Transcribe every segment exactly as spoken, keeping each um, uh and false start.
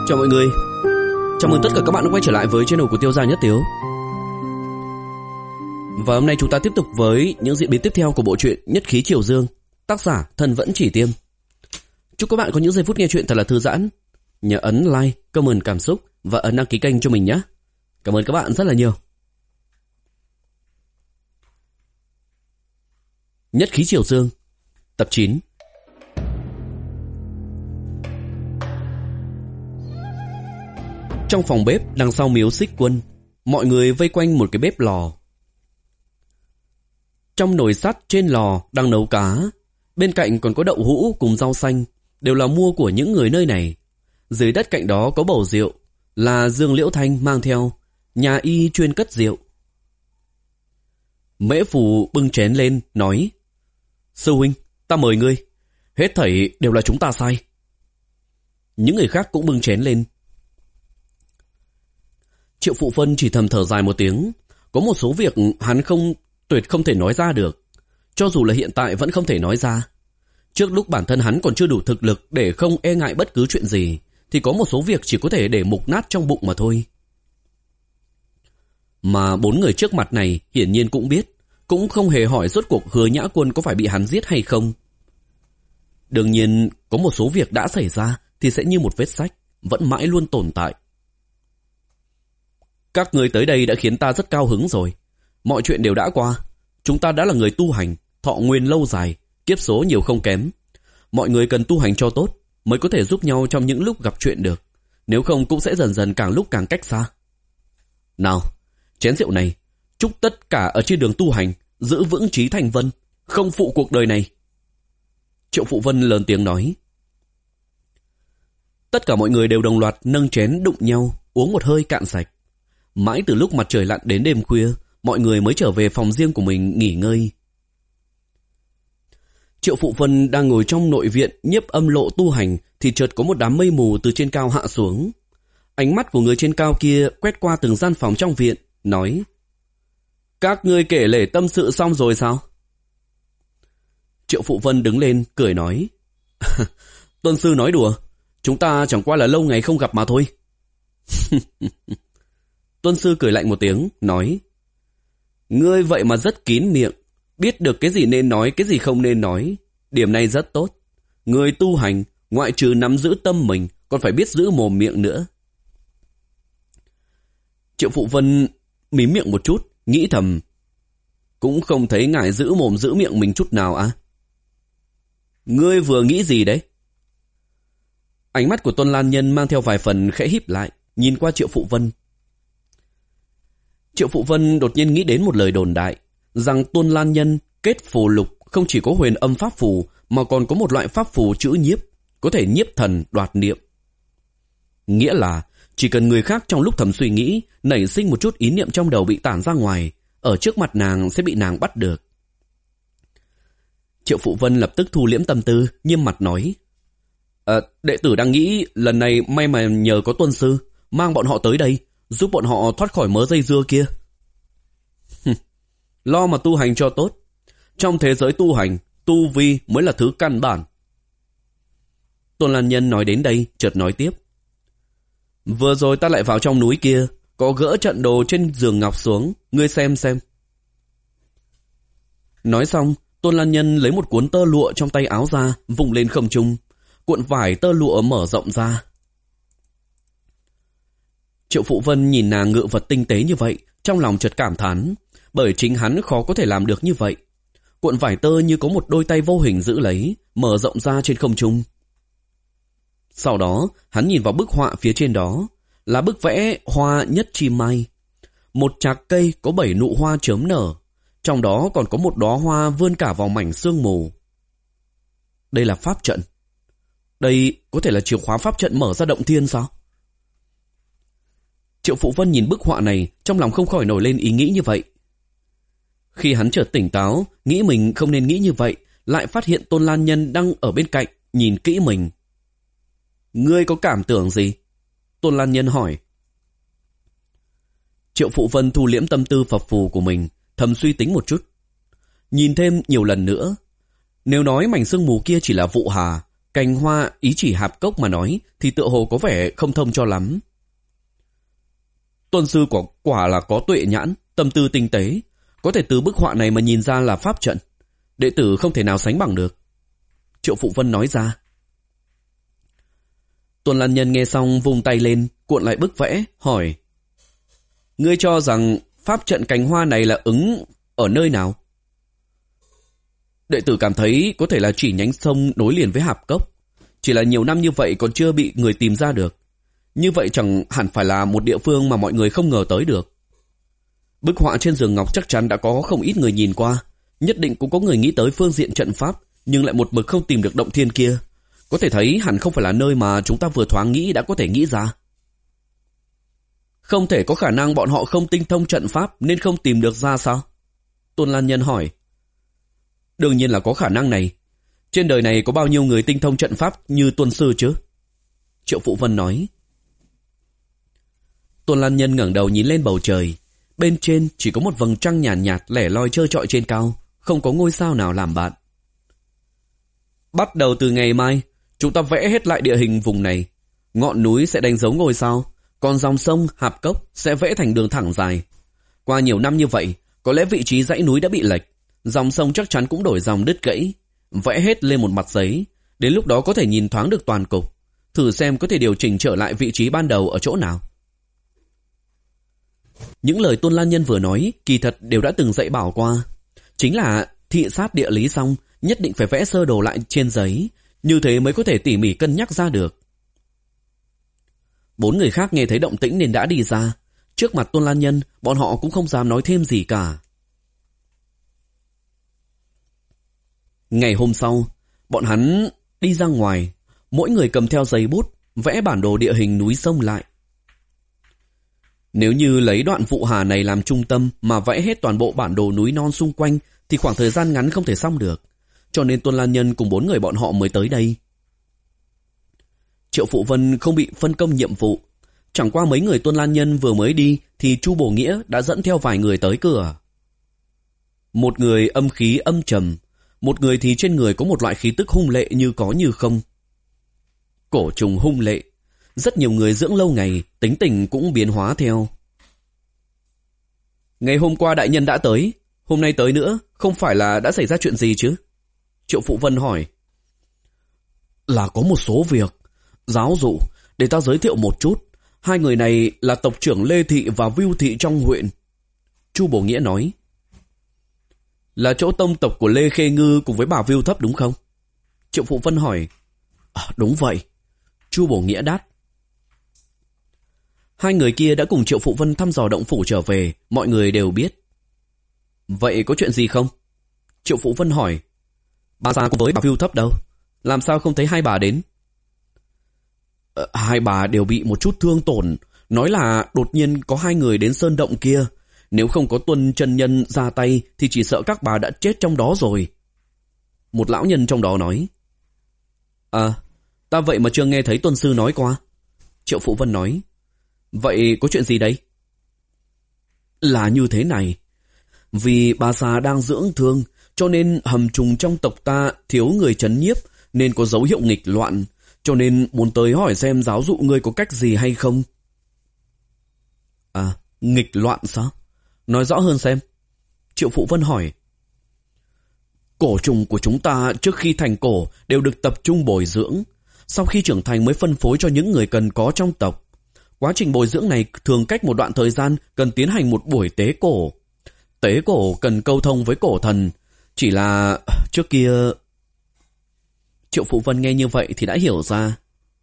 Chào mọi người, chào mừng tất cả các bạn đã quay trở lại với channel của Tiêu Gia Nhất Tiếu. Và hôm nay chúng ta tiếp tục với những diễn biến tiếp theo của bộ truyện Nhất Khí Triều Dương, tác giả Thần Vẫn Chỉ Tiêm. Chúc các bạn có những giây phút nghe truyện thật là thư giãn. Nhớ ấn like, comment cảm xúc và ấn đăng ký kênh cho mình nhé. Cảm ơn các bạn rất là nhiều. Nhất Khí Triều Dương, tập chín. Trong phòng bếp đằng sau miếu Xích Quân, mọi người vây quanh một cái bếp lò. Trong nồi sắt trên lò đang nấu cá, bên cạnh còn có đậu hũ cùng rau xanh, đều là mua của những người nơi này. Dưới đất cạnh đó có bầu rượu, là Dương Liễu Thanh mang theo, nhà y chuyên cất rượu. Mễ Phù bưng chén lên, nói: Sư huynh, ta mời ngươi, hết thảy đều là chúng ta sai. Những người khác cũng bưng chén lên. Triệu Phụ Phân chỉ thầm thở dài một tiếng. Có một số việc hắn không tuyệt không thể nói ra được, cho dù là hiện tại vẫn không thể nói ra. Trước lúc bản thân hắn còn chưa đủ thực lực để không e ngại bất cứ chuyện gì, thì có một số việc chỉ có thể để mục nát trong bụng mà thôi. Mà bốn người trước mặt này hiển nhiên cũng biết, cũng không hề hỏi rốt cuộc Hứa Nhã Quân có phải bị hắn giết hay không. Đương nhiên, có một số việc đã xảy ra thì sẽ như một vết sách, vẫn mãi luôn tồn tại. Các người tới đây đã khiến ta rất cao hứng rồi. Mọi chuyện đều đã qua. Chúng ta đã là người tu hành, thọ nguyên lâu dài, kiếp số nhiều không kém. Mọi người cần tu hành cho tốt, mới có thể giúp nhau trong những lúc gặp chuyện được. Nếu không cũng sẽ dần dần càng lúc càng cách xa. Nào, chén rượu này, chúc tất cả ở trên đường tu hành giữ vững trí thành vân, không phụ cuộc đời này. Triệu Phụ Vân lớn tiếng nói. Tất cả mọi người đều đồng loạt nâng chén đụng nhau, uống một hơi cạn sạch. Mãi từ lúc mặt trời lặn đến đêm khuya, mọi người mới trở về phòng riêng của mình nghỉ ngơi. Triệu Phụ Vân đang ngồi trong nội viện nhiếp âm lộ tu hành, thì chợt có một đám mây mù từ trên cao hạ xuống. Ánh mắt của người trên cao kia quét qua từng gian phòng trong viện, nói: Các ngươi kể lể tâm sự xong rồi sao? Triệu Phụ Vân đứng lên, cười nói: Tuân sư nói đùa, chúng ta chẳng qua là lâu ngày không gặp mà thôi. Tuân sư cười lạnh một tiếng, nói: Ngươi vậy mà rất kín miệng, biết được cái gì nên nói, cái gì không nên nói. Điểm này rất tốt. Người tu hành, ngoại trừ nắm giữ tâm mình, còn phải biết giữ mồm miệng nữa. Triệu Phụ Vân mím miệng một chút, nghĩ thầm: Cũng không thấy ngài giữ mồm giữ miệng mình chút nào à? Ngươi vừa nghĩ gì đấy? Ánh mắt của Tôn Lan Nhân mang theo vài phần khẽ híp lại, nhìn qua Triệu Phụ Vân. Triệu Phụ Vân đột nhiên nghĩ đến một lời đồn đại, rằng Tôn Lan Nhân kết phù lục không chỉ có huyền âm pháp phù, mà còn có một loại pháp phù chữ nhiếp, có thể nhiếp thần đoạt niệm. Nghĩa là chỉ cần người khác trong lúc thầm suy nghĩ, nảy sinh một chút ý niệm trong đầu bị tản ra ngoài, ở trước mặt nàng sẽ bị nàng bắt được. Triệu Phụ Vân lập tức thu liễm tâm tư, nghiêm mặt nói: à, Đệ tử đang nghĩ lần này may mà nhờ có Tuân sư mang bọn họ tới đây, giúp bọn họ thoát khỏi mớ dây dưa kia. Lo mà tu hành cho tốt. Trong thế giới tu hành, tu vi mới là thứ căn bản. Tôn Lan Nhân nói đến đây, chợt nói tiếp: Vừa rồi ta lại vào trong núi kia, có gỡ trận đồ trên giường ngọc xuống, ngươi xem xem. Nói xong, Tôn Lan Nhân lấy một cuốn tơ lụa trong tay áo ra, vùng lên không trung. Cuộn vải tơ lụa mở rộng ra. Triệu Phụ Vân nhìn nàng ngự vật tinh tế như vậy, trong lòng chợt cảm thán, bởi chính hắn khó có thể làm được như vậy. Cuộn vải tơ như có một đôi tay vô hình giữ lấy, mở rộng ra trên không trung. Sau đó, hắn nhìn vào bức họa phía trên đó, là bức vẽ hoa nhất chi mai. Một trạc cây có bảy nụ hoa chớm nở, trong đó còn có một đóa hoa vươn cả vào mảnh sương mù. Đây là pháp trận. Đây có thể là chìa khóa pháp trận mở ra động thiên sao? Triệu Phụ Vân nhìn bức họa này, trong lòng không khỏi nổi lên ý nghĩ như vậy. Khi hắn chợt tỉnh táo, nghĩ mình không nên nghĩ như vậy, lại phát hiện Tôn Lan Nhân đang ở bên cạnh, nhìn kỹ mình. Ngươi có cảm tưởng gì? Tôn Lan Nhân hỏi. Triệu Phụ Vân thu liễm tâm tư phập phù của mình, thầm suy tính một chút. Nhìn thêm nhiều lần nữa. Nếu nói mảnh sương mù kia chỉ là vụ hà, Cành hoa ý chỉ hạp cốc mà nói thì tựa hồ có vẻ không thông cho lắm. Tuân sư quả, quả là có tuệ nhãn, tâm tư tinh tế. Có thể từ bức họa này mà nhìn ra là pháp trận. Đệ tử không thể nào sánh bằng được. Triệu Phụ Vân nói ra. Tuân Lan Nhân nghe xong vung tay lên, cuộn lại bức vẽ, hỏi. Ngươi cho rằng pháp trận cành hoa này là ứng ở nơi nào? Đệ tử cảm thấy có thể là chỉ nhánh sông nối liền với hạp cốc. Chỉ là nhiều năm như vậy còn chưa bị người tìm ra được. Như vậy chẳng hẳn phải là một địa phương mà mọi người không ngờ tới được. Bức họa trên giường ngọc chắc chắn đã có không ít người nhìn qua. Nhất định cũng có người nghĩ tới phương diện trận pháp, nhưng lại một mực không tìm được động thiên kia. Có thể thấy hẳn không phải là nơi mà chúng ta vừa thoáng nghĩ đã có thể nghĩ ra. Không thể có khả năng bọn họ không tinh thông trận pháp nên không tìm được ra sao? Tôn Lan Nhân hỏi. Đương nhiên là có khả năng này. Trên đời này có bao nhiêu người tinh thông trận pháp như Tuân sư chứ? Triệu Phụ Vân nói. Tôn Lan Nhân ngẩng đầu nhìn lên bầu trời. Bên trên chỉ có một vầng trăng nhàn nhạt, nhạt lẻ loi trơ trọi trên cao, không có ngôi sao nào làm bạn. Bắt đầu từ ngày mai, chúng ta vẽ hết lại địa hình vùng này. Ngọn núi sẽ đánh dấu ngôi sao, còn dòng sông, hạp cốc sẽ vẽ thành đường thẳng dài. Qua nhiều năm như vậy, có lẽ vị trí dãy núi đã bị lệch, dòng sông chắc chắn cũng đổi dòng đứt gãy. Vẽ hết lên một mặt giấy, đến lúc đó có thể nhìn thoáng được toàn cục, thử xem có thể điều chỉnh trở lại vị trí ban đầu ở chỗ nào. Những lời Tôn Lan Nhân vừa nói kỳ thật đều đã từng dạy bảo qua. Chính là thị sát địa lý xong, nhất định phải vẽ sơ đồ lại trên giấy, như thế mới có thể tỉ mỉ cân nhắc ra được. Bốn người khác nghe thấy động tĩnh nên đã đi ra. Trước mặt Tôn Lan Nhân, bọn họ cũng không dám nói thêm gì cả. Ngày hôm sau, bọn hắn đi ra ngoài, mỗi người cầm theo giấy bút, vẽ bản đồ địa hình núi sông lại. Nếu như lấy đoạn Vụ Hà này làm trung tâm mà vẽ hết toàn bộ bản đồ núi non xung quanh thì khoảng thời gian ngắn không thể xong được. Cho nên Tôn Lan Nhân cùng bốn người bọn họ mới tới đây. Triệu Phụ Vân không bị phân công nhiệm vụ. Chẳng qua mấy người Tôn Lan Nhân vừa mới đi thì Chu Bổ Nghĩa đã dẫn theo vài người tới cửa. Một người âm khí âm trầm, một người thì trên người có một loại khí tức hung lệ như có như không. Cổ trùng hung lệ. Rất nhiều người dưỡng lâu ngày, tính tình cũng biến hóa theo. Ngày hôm qua đại nhân đã tới, hôm nay tới nữa, không phải là đã xảy ra chuyện gì chứ? Triệu Phụ Vân hỏi. Là có một số việc. Giáo dụ, để ta giới thiệu một chút. Hai người này là tộc trưởng Lê Thị và Vưu Thị trong huyện. Chu Bổ Nghĩa nói. Là chỗ tông tộc của Lê Khê Ngư cùng với bà Vưu Thấp đúng không? Triệu Phụ Vân hỏi. À, đúng vậy. Chu Bổ Nghĩa đáp. Hai người kia đã cùng Triệu Phụ Vân thăm dò động phủ trở về, mọi người đều biết. Vậy có chuyện gì không? Triệu Phụ Vân hỏi. Bà già cùng với bà Vưu Thấp đâu? Làm sao không thấy hai bà đến? Ờ, hai bà đều bị một chút thương tổn. Nói là đột nhiên có hai người đến sơn động kia. Nếu không có Tuân chân nhân ra tay thì chỉ sợ các bà đã chết trong đó rồi. Một lão nhân trong đó nói. À, ta vậy mà chưa nghe thấy Tuân sư nói qua. Triệu Phụ Vân nói. Vậy có chuyện gì đấy? Là như thế này. Vì bà già đang dưỡng thương, cho nên hầm trùng trong tộc ta thiếu người trấn nhiếp, nên có dấu hiệu nghịch loạn, cho nên muốn tới hỏi xem giáo dụ ngươi có cách gì hay không. À, nghịch loạn sao? Nói rõ hơn xem. Triệu Phụ Vân hỏi. Cổ trùng của chúng ta trước khi thành cổ đều được tập trung bồi dưỡng, sau khi trưởng thành mới phân phối cho những người cần có trong tộc. Quá trình bồi dưỡng này thường cách một đoạn thời gian cần tiến hành một buổi tế cổ. Tế cổ cần câu thông với cổ thần. Chỉ là trước kia... Triệu Phụ Vân nghe như vậy thì đã hiểu ra.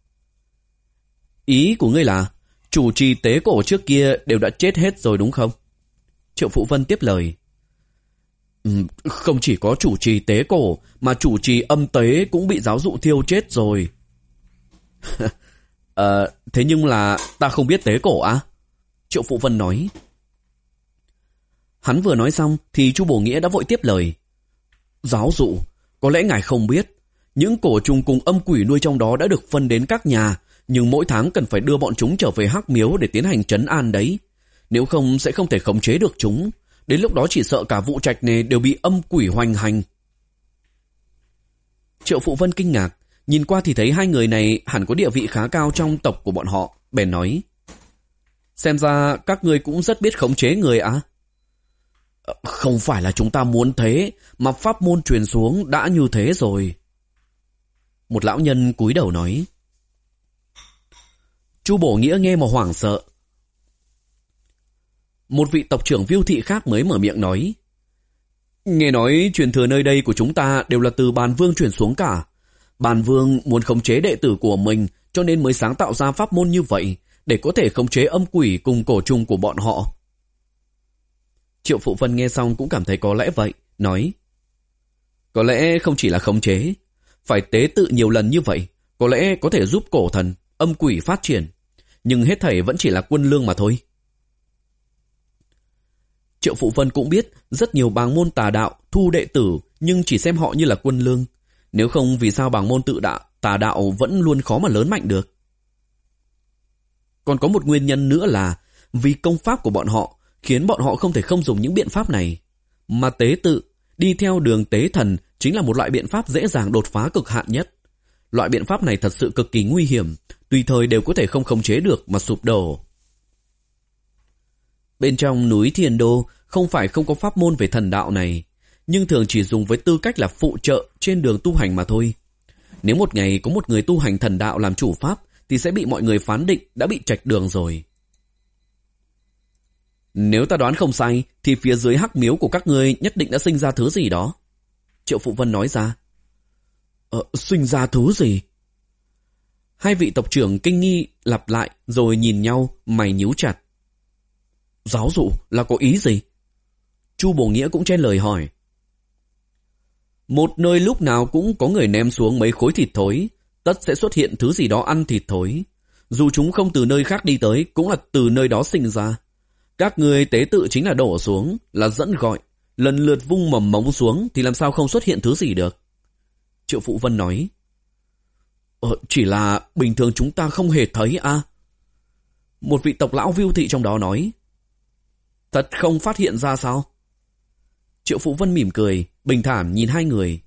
Ý của ngươi là chủ trì tế cổ trước kia đều đã chết hết rồi đúng không? Triệu Phụ Vân tiếp lời. Không chỉ có chủ trì tế cổ mà chủ trì âm tế cũng bị giáo dụ thiêu chết rồi. Ờ, thế nhưng là ta không biết tế cổ á? Triệu Phụ Vân nói. Hắn vừa nói xong thì Chu Bổ Nghĩa đã vội tiếp lời. Giáo dụ, có lẽ ngài không biết, những cổ trùng cùng âm quỷ nuôi trong đó đã được phân đến các nhà, nhưng mỗi tháng cần phải đưa bọn chúng trở về Hắc Miếu để tiến hành trấn an đấy. Nếu không sẽ không thể khống chế được chúng. Đến lúc đó chỉ sợ cả vụ trạch này đều bị âm quỷ hoành hành. Triệu Phụ Vân kinh ngạc, Nhìn qua thì thấy hai người này hẳn có địa vị khá cao trong tộc của bọn họ, bèn nói. Xem ra các ngươi cũng rất biết khống chế người à? Không phải là chúng ta muốn thế, mà pháp môn truyền xuống đã như thế rồi. Một lão nhân cúi đầu nói. Chu Bổ Nghĩa nghe mà hoảng sợ. Một vị tộc trưởng Viu Thị khác mới mở miệng nói. Nghe nói truyền thừa nơi đây của chúng ta đều là từ Bàn Vương truyền xuống cả. Bàn Vương muốn khống chế đệ tử của mình cho nên mới sáng tạo ra pháp môn như vậy để có thể khống chế âm quỷ cùng cổ trùng của bọn họ. Triệu Phụ Vân nghe xong cũng cảm thấy có lẽ vậy, nói. Có lẽ không chỉ là khống chế, phải tế tự nhiều lần như vậy, có lẽ có thể giúp cổ thần, âm quỷ phát triển, nhưng hết thảy vẫn chỉ là quân lương mà thôi. Triệu Phụ Vân cũng biết rất nhiều bàng môn tà đạo thu đệ tử nhưng chỉ xem họ như là quân lương. Nếu không vì sao bàng môn tự đạo, tà đạo vẫn luôn khó mà lớn mạnh được. Còn có một nguyên nhân nữa là vì công pháp của bọn họ khiến bọn họ không thể không dùng những biện pháp này. Mà tế tự, đi theo đường tế thần chính là một loại biện pháp dễ dàng đột phá cực hạn nhất. Loại biện pháp này thật sự cực kỳ nguy hiểm, tùy thời đều có thể không khống chế được mà sụp đổ. Bên trong núi Thiên Đô không phải không có pháp môn về thần đạo này, nhưng thường chỉ dùng với tư cách là phụ trợ trên đường tu hành mà thôi. Nếu một ngày có một người tu hành thần đạo làm chủ pháp thì sẽ bị mọi người phán định đã bị chệch đường rồi. Nếu ta đoán không sai thì phía dưới hắc miếu của các ngươi nhất định đã sinh ra thứ gì đó. Triệu Phụ Vân nói ra. Ờ, sinh ra thứ gì? Hai vị tộc trưởng kinh nghi lặp lại rồi nhìn nhau, mày nhíu chặt. Giáo dụ là có ý gì? Chu Bổ Nghĩa cũng chen lời hỏi. Một nơi lúc nào cũng có người ném xuống mấy khối thịt thối, tất sẽ xuất hiện thứ gì đó ăn thịt thối. Dù chúng không từ nơi khác đi tới, cũng là từ nơi đó sinh ra. Các người tế tự chính là đổ xuống, là dẫn gọi, lần lượt vung mầm mống xuống thì làm sao không xuất hiện thứ gì được. Triệu Phụ Vân nói. Ờ, chỉ là bình thường chúng ta không hề thấy à? Một vị tộc lão Viu Thị trong đó nói. Thật không phát hiện ra sao? Triệu Phụ Vân mỉm cười, bình thản nhìn hai người.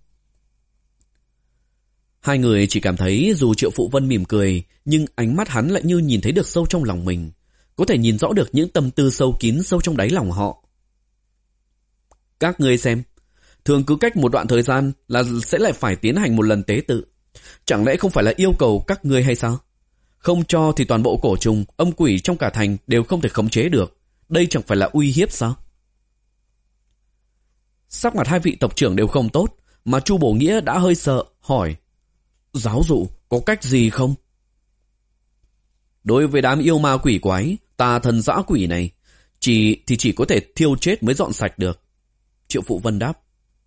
Hai người chỉ cảm thấy dù Triệu Phụ Vân mỉm cười, nhưng ánh mắt hắn lại như nhìn thấy được sâu trong lòng mình, có thể nhìn rõ được những tâm tư sâu kín sâu trong đáy lòng họ. Các ngươi xem, thường cứ cách một đoạn thời gian là sẽ lại phải tiến hành một lần tế tự. Chẳng lẽ không phải là yêu cầu các ngươi hay sao? Không cho thì toàn bộ cổ trùng, âm quỷ trong cả thành đều không thể khống chế được. Đây chẳng phải là uy hiếp sao? Sắc mặt hai vị tộc trưởng đều không tốt, mà Chu Bổ Nghĩa đã hơi sợ, hỏi. Giáo dụ có cách gì không? Đối với đám yêu ma quỷ quái, tà thần dã quỷ này, chỉ thì chỉ có thể thiêu chết mới dọn sạch được. Triệu Phụ Vân đáp.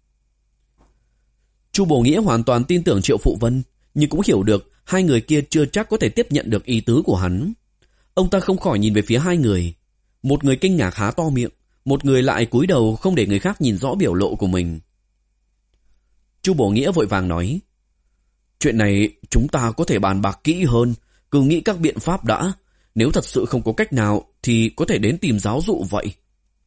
Chu Bổ Nghĩa hoàn toàn tin tưởng Triệu Phụ Vân, nhưng cũng hiểu được hai người kia chưa chắc có thể tiếp nhận được ý tứ của hắn. Ông ta không khỏi nhìn về phía hai người. Một người kinh ngạc há to miệng, một người lại cúi đầu không để người khác nhìn rõ biểu lộ của mình. Chu Bổ Nghĩa vội vàng nói. Chuyện này chúng ta có thể bàn bạc kỹ hơn, cứ nghĩ các biện pháp đã. Nếu thật sự không có cách nào thì có thể đến tìm giáo dụ vậy.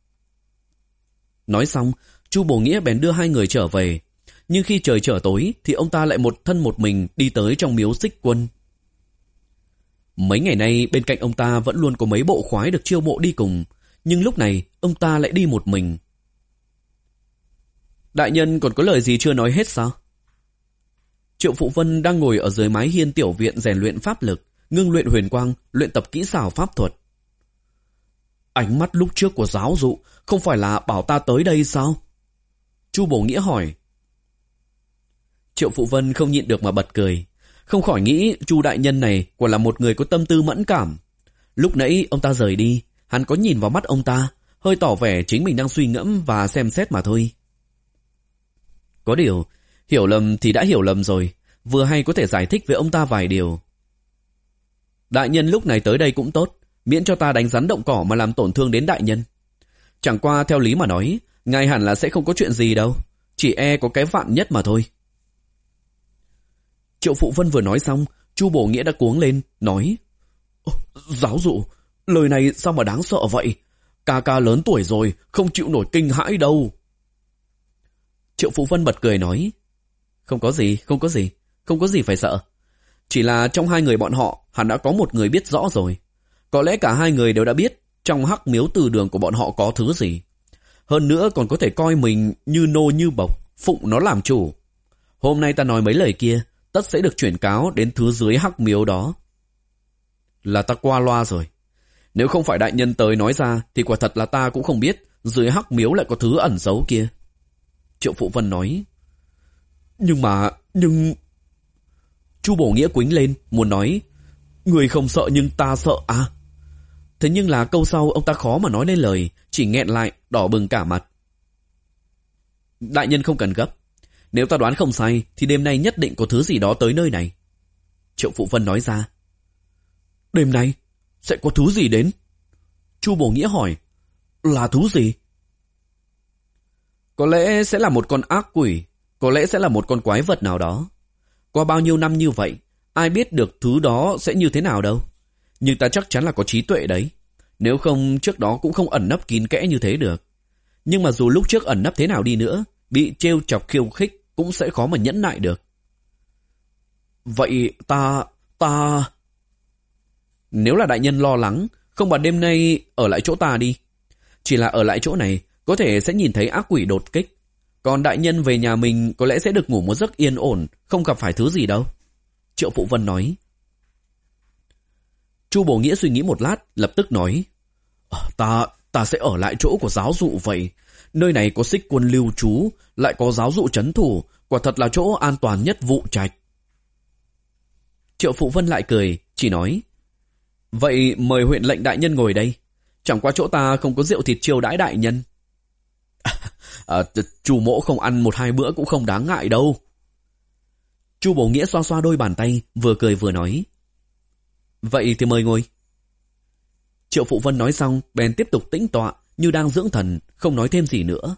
Nói xong, Chu Bổ Nghĩa bèn đưa hai người trở về. Nhưng khi trời trở tối thì ông ta lại một thân một mình đi tới trong miếu Xích Quân. Mấy ngày nay bên cạnh ông ta vẫn luôn có mấy bộ khoái được chiêu mộ đi cùng, nhưng lúc này ông ta lại đi một mình. Đại nhân còn có lời gì chưa nói hết sao? Triệu Phụ Vân đang ngồi ở dưới mái hiên tiểu viện rèn luyện pháp lực, ngưng luyện huyền quang, luyện tập kỹ xảo pháp thuật. Ánh mắt lúc trước của giáo dụ không phải là bảo ta tới đây sao? Chu Bổ Nghĩa hỏi. Triệu Phụ Vân không nhịn được mà bật cười, không khỏi nghĩ Chu đại nhân này quả là một người có tâm tư mẫn cảm. Lúc nãy ông ta rời đi, hắn có nhìn vào mắt ông ta, hơi tỏ vẻ chính mình đang suy ngẫm và xem xét mà thôi. Có điều, hiểu lầm thì đã hiểu lầm rồi, vừa hay có thể giải thích với ông ta vài điều. Đại nhân lúc này tới đây cũng tốt, miễn cho ta đánh rắn động cỏ mà làm tổn thương đến đại nhân. Chẳng qua theo lý mà nói, ngài hẳn là sẽ không có chuyện gì đâu, chỉ e có cái vạn nhất mà thôi. Triệu Phụ Vân vừa nói xong, Chu Bổ Nghĩa đã cuống lên, nói. Giáo dụ, lời này sao mà đáng sợ vậy? Ca ca lớn tuổi rồi, không chịu nổi kinh hãi đâu. Triệu Phụ Vân bật cười nói. Không có gì, không có gì. không có gì phải sợ. Chỉ là trong hai người bọn họ hẳn đã có một người biết rõ rồi. Có lẽ cả hai người đều đã biết trong hắc miếu từ đường của bọn họ có thứ gì. Hơn nữa còn có thể coi mình như nô như bộc, phụng nó làm chủ. Hôm nay ta nói mấy lời kia, tất sẽ được chuyển cáo đến thứ dưới hắc miếu đó. Là ta qua loa rồi. Nếu không phải đại nhân tới nói ra thì quả thật là ta cũng không biết dưới hắc miếu lại có thứ ẩn giấu kia. Triệu Phụ Vân nói. Nhưng mà, nhưng... Chu Bổ Nghĩa quýnh lên, muốn nói, người không sợ nhưng ta sợ à? Thế nhưng là câu sau ông ta khó mà nói lên lời, chỉ nghẹn lại, đỏ bừng cả mặt. Đại nhân không cần gấp. Nếu ta đoán không sai, thì đêm nay nhất định có thứ gì đó tới nơi này. Triệu Phụ Vân nói ra. Đêm nay? Sẽ có thứ gì đến? Chu Bổ Nghĩa hỏi. Là thứ gì? Có lẽ sẽ là một con ác quỷ, có lẽ sẽ là một con quái vật nào đó. Qua bao nhiêu năm như vậy, ai biết được thứ đó sẽ như thế nào đâu. Nhưng ta chắc chắn là có trí tuệ đấy. Nếu không trước đó cũng không ẩn nấp kín kẽ như thế được. Nhưng mà dù lúc trước ẩn nấp thế nào đi nữa, bị trêu chọc khiêu khích cũng sẽ khó mà nhẫn nại được. Vậy ta... ta... Nếu là đại nhân lo lắng, không bằng đêm nay ở lại chỗ ta đi. Chỉ là ở lại chỗ này, có thể sẽ nhìn thấy ác quỷ đột kích. Còn đại nhân về nhà mình có lẽ sẽ được ngủ một giấc yên ổn, không gặp phải thứ gì đâu. Triệu Phụ Vân nói. Chu Bổ Nghĩa suy nghĩ một lát, lập tức nói. Ta, ta sẽ ở lại chỗ của giáo dụ vậy. Nơi này có xích quân lưu trú, lại có giáo dụ trấn thủ, quả thật là chỗ an toàn nhất Vụ Trạch. Triệu Phụ Vân lại cười, chỉ nói. Vậy mời huyện lệnh đại nhân ngồi đây. Chẳng qua chỗ ta không có rượu thịt chiêu đãi đại nhân. À, Chu mỗ không ăn một hai bữa cũng không đáng ngại đâu. Chu Bổ Nghĩa xoa xoa đôi bàn tay, vừa cười vừa nói. Vậy thì mời ngồi. Triệu Phụ Vân nói xong, bèn tiếp tục tĩnh tọa, như đang dưỡng thần, không nói thêm gì nữa.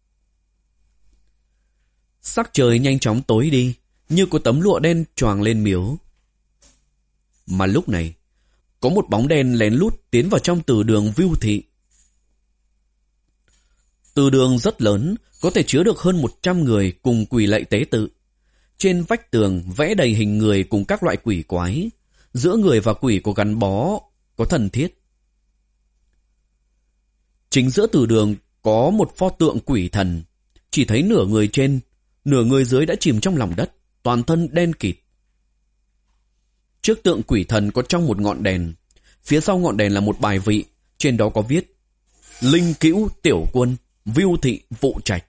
Sắc trời nhanh chóng tối đi, như có tấm lụa đen choàng lên miếu. Mà lúc này, có một bóng đen lén lút tiến vào trong từ đường Vưu Thị. Từ đường rất lớn, có thể chứa được hơn một trăm người cùng quỳ lạy tế tự. Trên vách tường vẽ đầy hình người cùng các loại quỷ quái. Giữa người và quỷ có gắn bó, có thần thiết. Chính giữa từ đường có một pho tượng quỷ thần. Chỉ thấy nửa người trên, nửa người dưới đã chìm trong lòng đất, toàn thân đen kịt. Trước tượng quỷ thần có trong một ngọn đèn. Phía sau ngọn đèn là một bài vị, trên đó có viết Linh Cữu Tiểu Quân, Vưu Thị Vụ Trạch.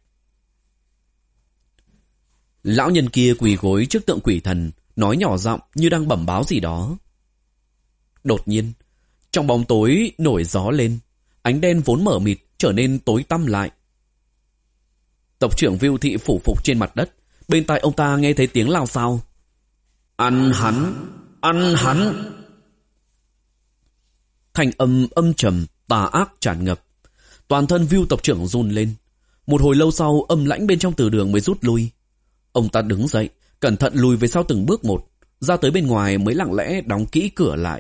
Lão nhân kia quỳ gối trước tượng quỷ thần, nói nhỏ giọng như đang bẩm báo gì đó. Đột nhiên, trong bóng tối nổi gió lên, ánh đen vốn mở mịt trở nên tối tăm lại. Tộc trưởng Vưu Thị phủ phục trên mặt đất, bên tai ông ta nghe thấy tiếng lao xao. Ăn hắn, ăn hắn. Thành âm âm trầm, tà ác tràn ngập. Toàn thân Vưu tộc trưởng run lên. Một hồi lâu sau, âm lãnh bên trong từ đường mới rút lui. Ông ta đứng dậy, cẩn thận lùi về sau từng bước một, ra tới bên ngoài mới lặng lẽ đóng kỹ cửa lại.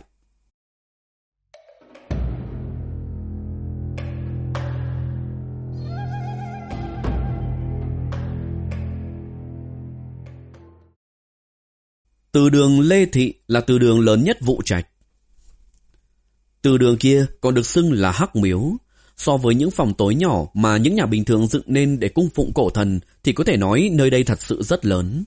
Từ đường Lê Thị là từ đường lớn nhất Vụ Trạch. Từ đường kia còn được xưng là Hắc Miếu. So với những phòng tối nhỏ mà những nhà bình thường dựng nên để cung phụng cổ thần thì có thể nói nơi đây thật sự rất lớn.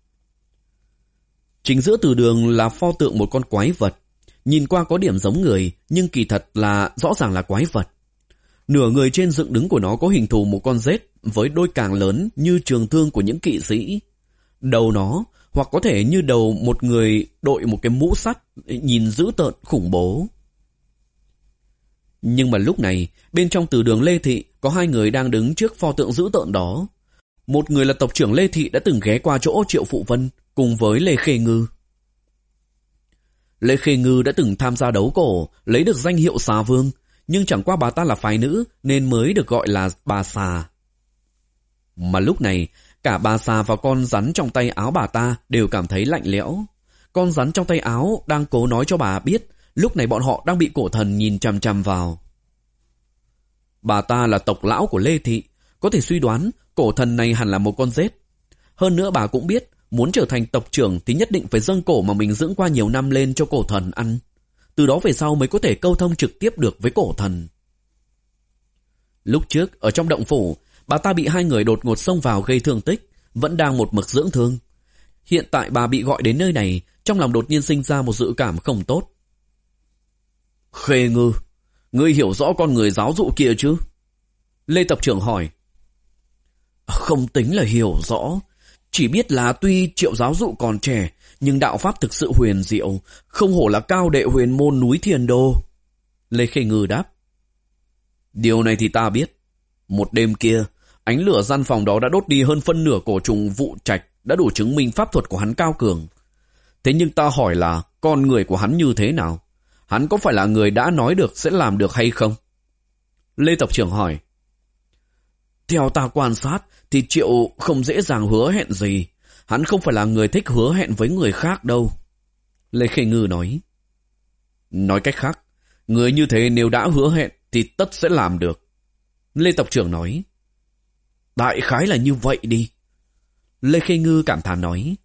Chính giữa từ đường là pho tượng một con quái vật. Nhìn qua có điểm giống người nhưng kỳ thật là rõ ràng là quái vật. Nửa người trên dựng đứng của nó có hình thù một con rết với đôi càng lớn như trường thương của những kỵ sĩ. Đầu nó hoặc có thể như đầu một người đội một cái mũ sắt nhìn dữ tợn khủng bố. Nhưng mà lúc này, bên trong từ đường Lê Thị có hai người đang đứng trước pho tượng dữ tợn đó. Một người là tộc trưởng Lê Thị đã từng ghé qua chỗ Triệu Phụ Vân cùng với Lê Khê Ngư. Lê Khê Ngư đã từng tham gia đấu cổ, lấy được danh hiệu xà vương, nhưng chẳng qua bà ta là phái nữ nên mới được gọi là bà xà. Mà lúc này, cả bà xà và con rắn trong tay áo bà ta đều cảm thấy lạnh lẽo. Con rắn trong tay áo đang cố nói cho bà biết lúc này bọn họ đang bị cổ thần nhìn chằm chằm vào. Bà ta là tộc lão của Lê Thị, có thể suy đoán cổ thần này hẳn là một con rết. Hơn nữa bà cũng biết Muốn trở thành tộc trưởng thì nhất định phải dâng cổ mà mình dưỡng qua nhiều năm lên cho cổ thần ăn. Từ đó về sau mới có thể câu thông trực tiếp được với cổ thần. Lúc trước, ở trong động phủ, bà ta bị hai người đột ngột xông vào gây thương tích, vẫn đang một mực dưỡng thương. Hiện tại bà bị gọi đến nơi này, trong lòng đột nhiên sinh ra một dự cảm không tốt. Khê Ngư, ngươi hiểu rõ con người giáo dụ kia chứ? Lê tộc trưởng hỏi. Không tính là hiểu rõ, chỉ biết là tuy Triệu giáo dụ còn trẻ, nhưng đạo pháp thực sự huyền diệu, không hổ là cao đệ huyền môn núi Thiên Đô. Lê Khê Ngư đáp. Điều này thì ta biết. Một đêm kia, ánh lửa gian phòng đó đã đốt đi hơn phân nửa cổ trùng vụ trạch, đã đủ chứng minh pháp thuật của hắn cao cường. Thế nhưng ta hỏi là con người của hắn như thế nào? Hắn có phải là người đã nói được sẽ làm được hay không? Lê tộc trưởng hỏi. Theo ta quan sát thì Triệu không dễ dàng hứa hẹn gì. Hắn không phải là người thích hứa hẹn với người khác đâu. Lê Khê Ngư nói. Nói cách khác, người như thế nếu đã hứa hẹn thì tất sẽ làm được. Lê tộc trưởng nói. Đại khái là như vậy đi. Lê Khê Ngư cảm thán nói.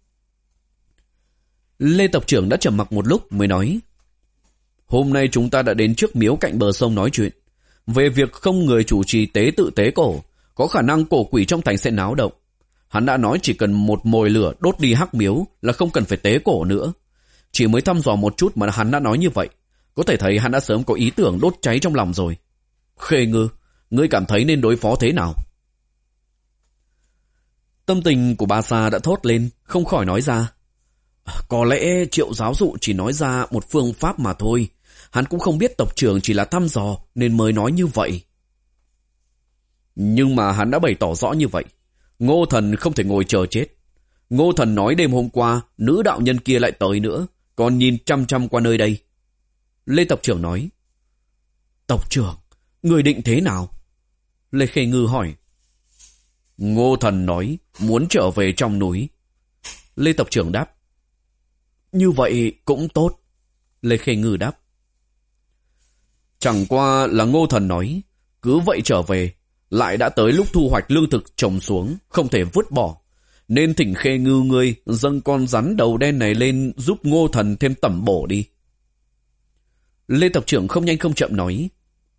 Lê tộc trưởng đã trầm mặc một lúc mới nói. Hôm nay chúng ta đã đến trước miếu cạnh bờ sông nói chuyện. Về việc không người chủ trì tế tự tế cổ, có khả năng cổ quỷ trong thành sẽ náo động. Hắn đã nói chỉ cần một mồi lửa đốt đi hắc miếu là không cần phải tế cổ nữa. Chỉ mới thăm dò một chút mà hắn đã nói như vậy. Có thể thấy hắn đã sớm có ý tưởng đốt cháy trong lòng rồi. Khê Ngư, ngươi cảm thấy nên đối phó thế nào? Tâm tình của bà Sa đã thốt lên, không khỏi nói ra. Có lẽ Triệu giáo dụ chỉ nói ra một phương pháp mà thôi. Hắn cũng không biết tộc trưởng chỉ là thăm dò nên mới nói như vậy. Nhưng mà hắn đã bày tỏ rõ như vậy. Ngô thần không thể ngồi chờ chết. Ngô thần nói đêm hôm qua nữ đạo nhân kia lại tới nữa, còn nhìn chăm chăm qua nơi đây. Lê tộc trưởng nói. Tộc trưởng, người định thế nào? Lê Khê Ngư hỏi. Ngô thần nói muốn trở về trong núi. Lê tộc trưởng đáp. Như vậy cũng tốt. Lê Khê Ngư đáp. Chẳng qua là Ngô thần nói cứ vậy trở về, lại đã tới lúc thu hoạch lương thực trồng xuống, không thể vứt bỏ. Nên thỉnh Khê Ngư ngươi dâng con rắn đầu đen này lên giúp Ngô thần thêm tẩm bổ đi. Lê tộc trưởng không nhanh không chậm nói.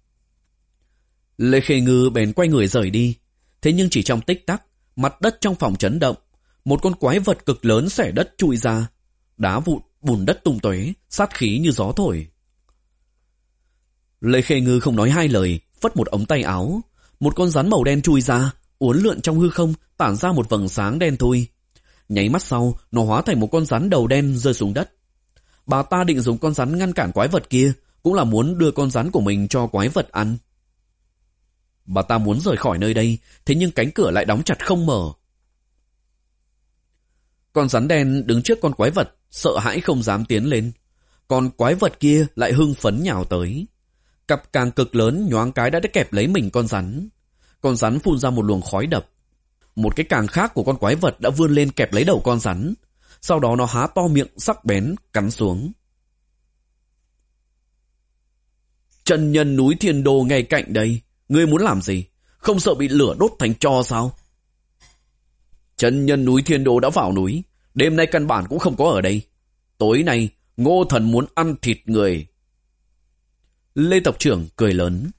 Lê Khê Ngư bèn quay người rời đi. Thế nhưng chỉ trong tích tắc, mặt đất trong phòng chấn động. Một con quái vật cực lớn xẻ đất chui ra. Đá vụn, bùn đất tung tóe, sát khí như gió thổi. Lê Khê Ngư không nói hai lời, phất một ống tay áo. Một con rắn màu đen chui ra, uốn lượn trong hư không, tản ra một vầng sáng đen thui. Nháy mắt sau, nó hóa thành một con rắn đầu đen rơi xuống đất. Bà ta định dùng con rắn ngăn cản quái vật kia, cũng là muốn đưa con rắn của mình cho quái vật ăn. Bà ta muốn rời khỏi nơi đây, thế nhưng cánh cửa lại đóng chặt không mở. Con rắn đen đứng trước con quái vật, sợ hãi không dám tiến lên. Còn quái vật kia lại hưng phấn nhào tới. Cặp càng cực lớn nhoáng cái đã kẹp lấy mình con rắn. Con rắn phun ra một luồng khói độc. Một cái càng khác của con quái vật đã vươn lên kẹp lấy đầu con rắn. Sau đó nó há to miệng sắc bén cắn xuống. Chân nhân núi Thiên Đô ngay cạnh đây, ngươi muốn làm gì? Không sợ bị lửa đốt thành tro sao? Chân nhân núi Thiên Đô đã vào núi, đêm nay căn bản cũng không có ở đây. Tối nay Ngô thần muốn ăn thịt người. Lê tộc trưởng cười lớn.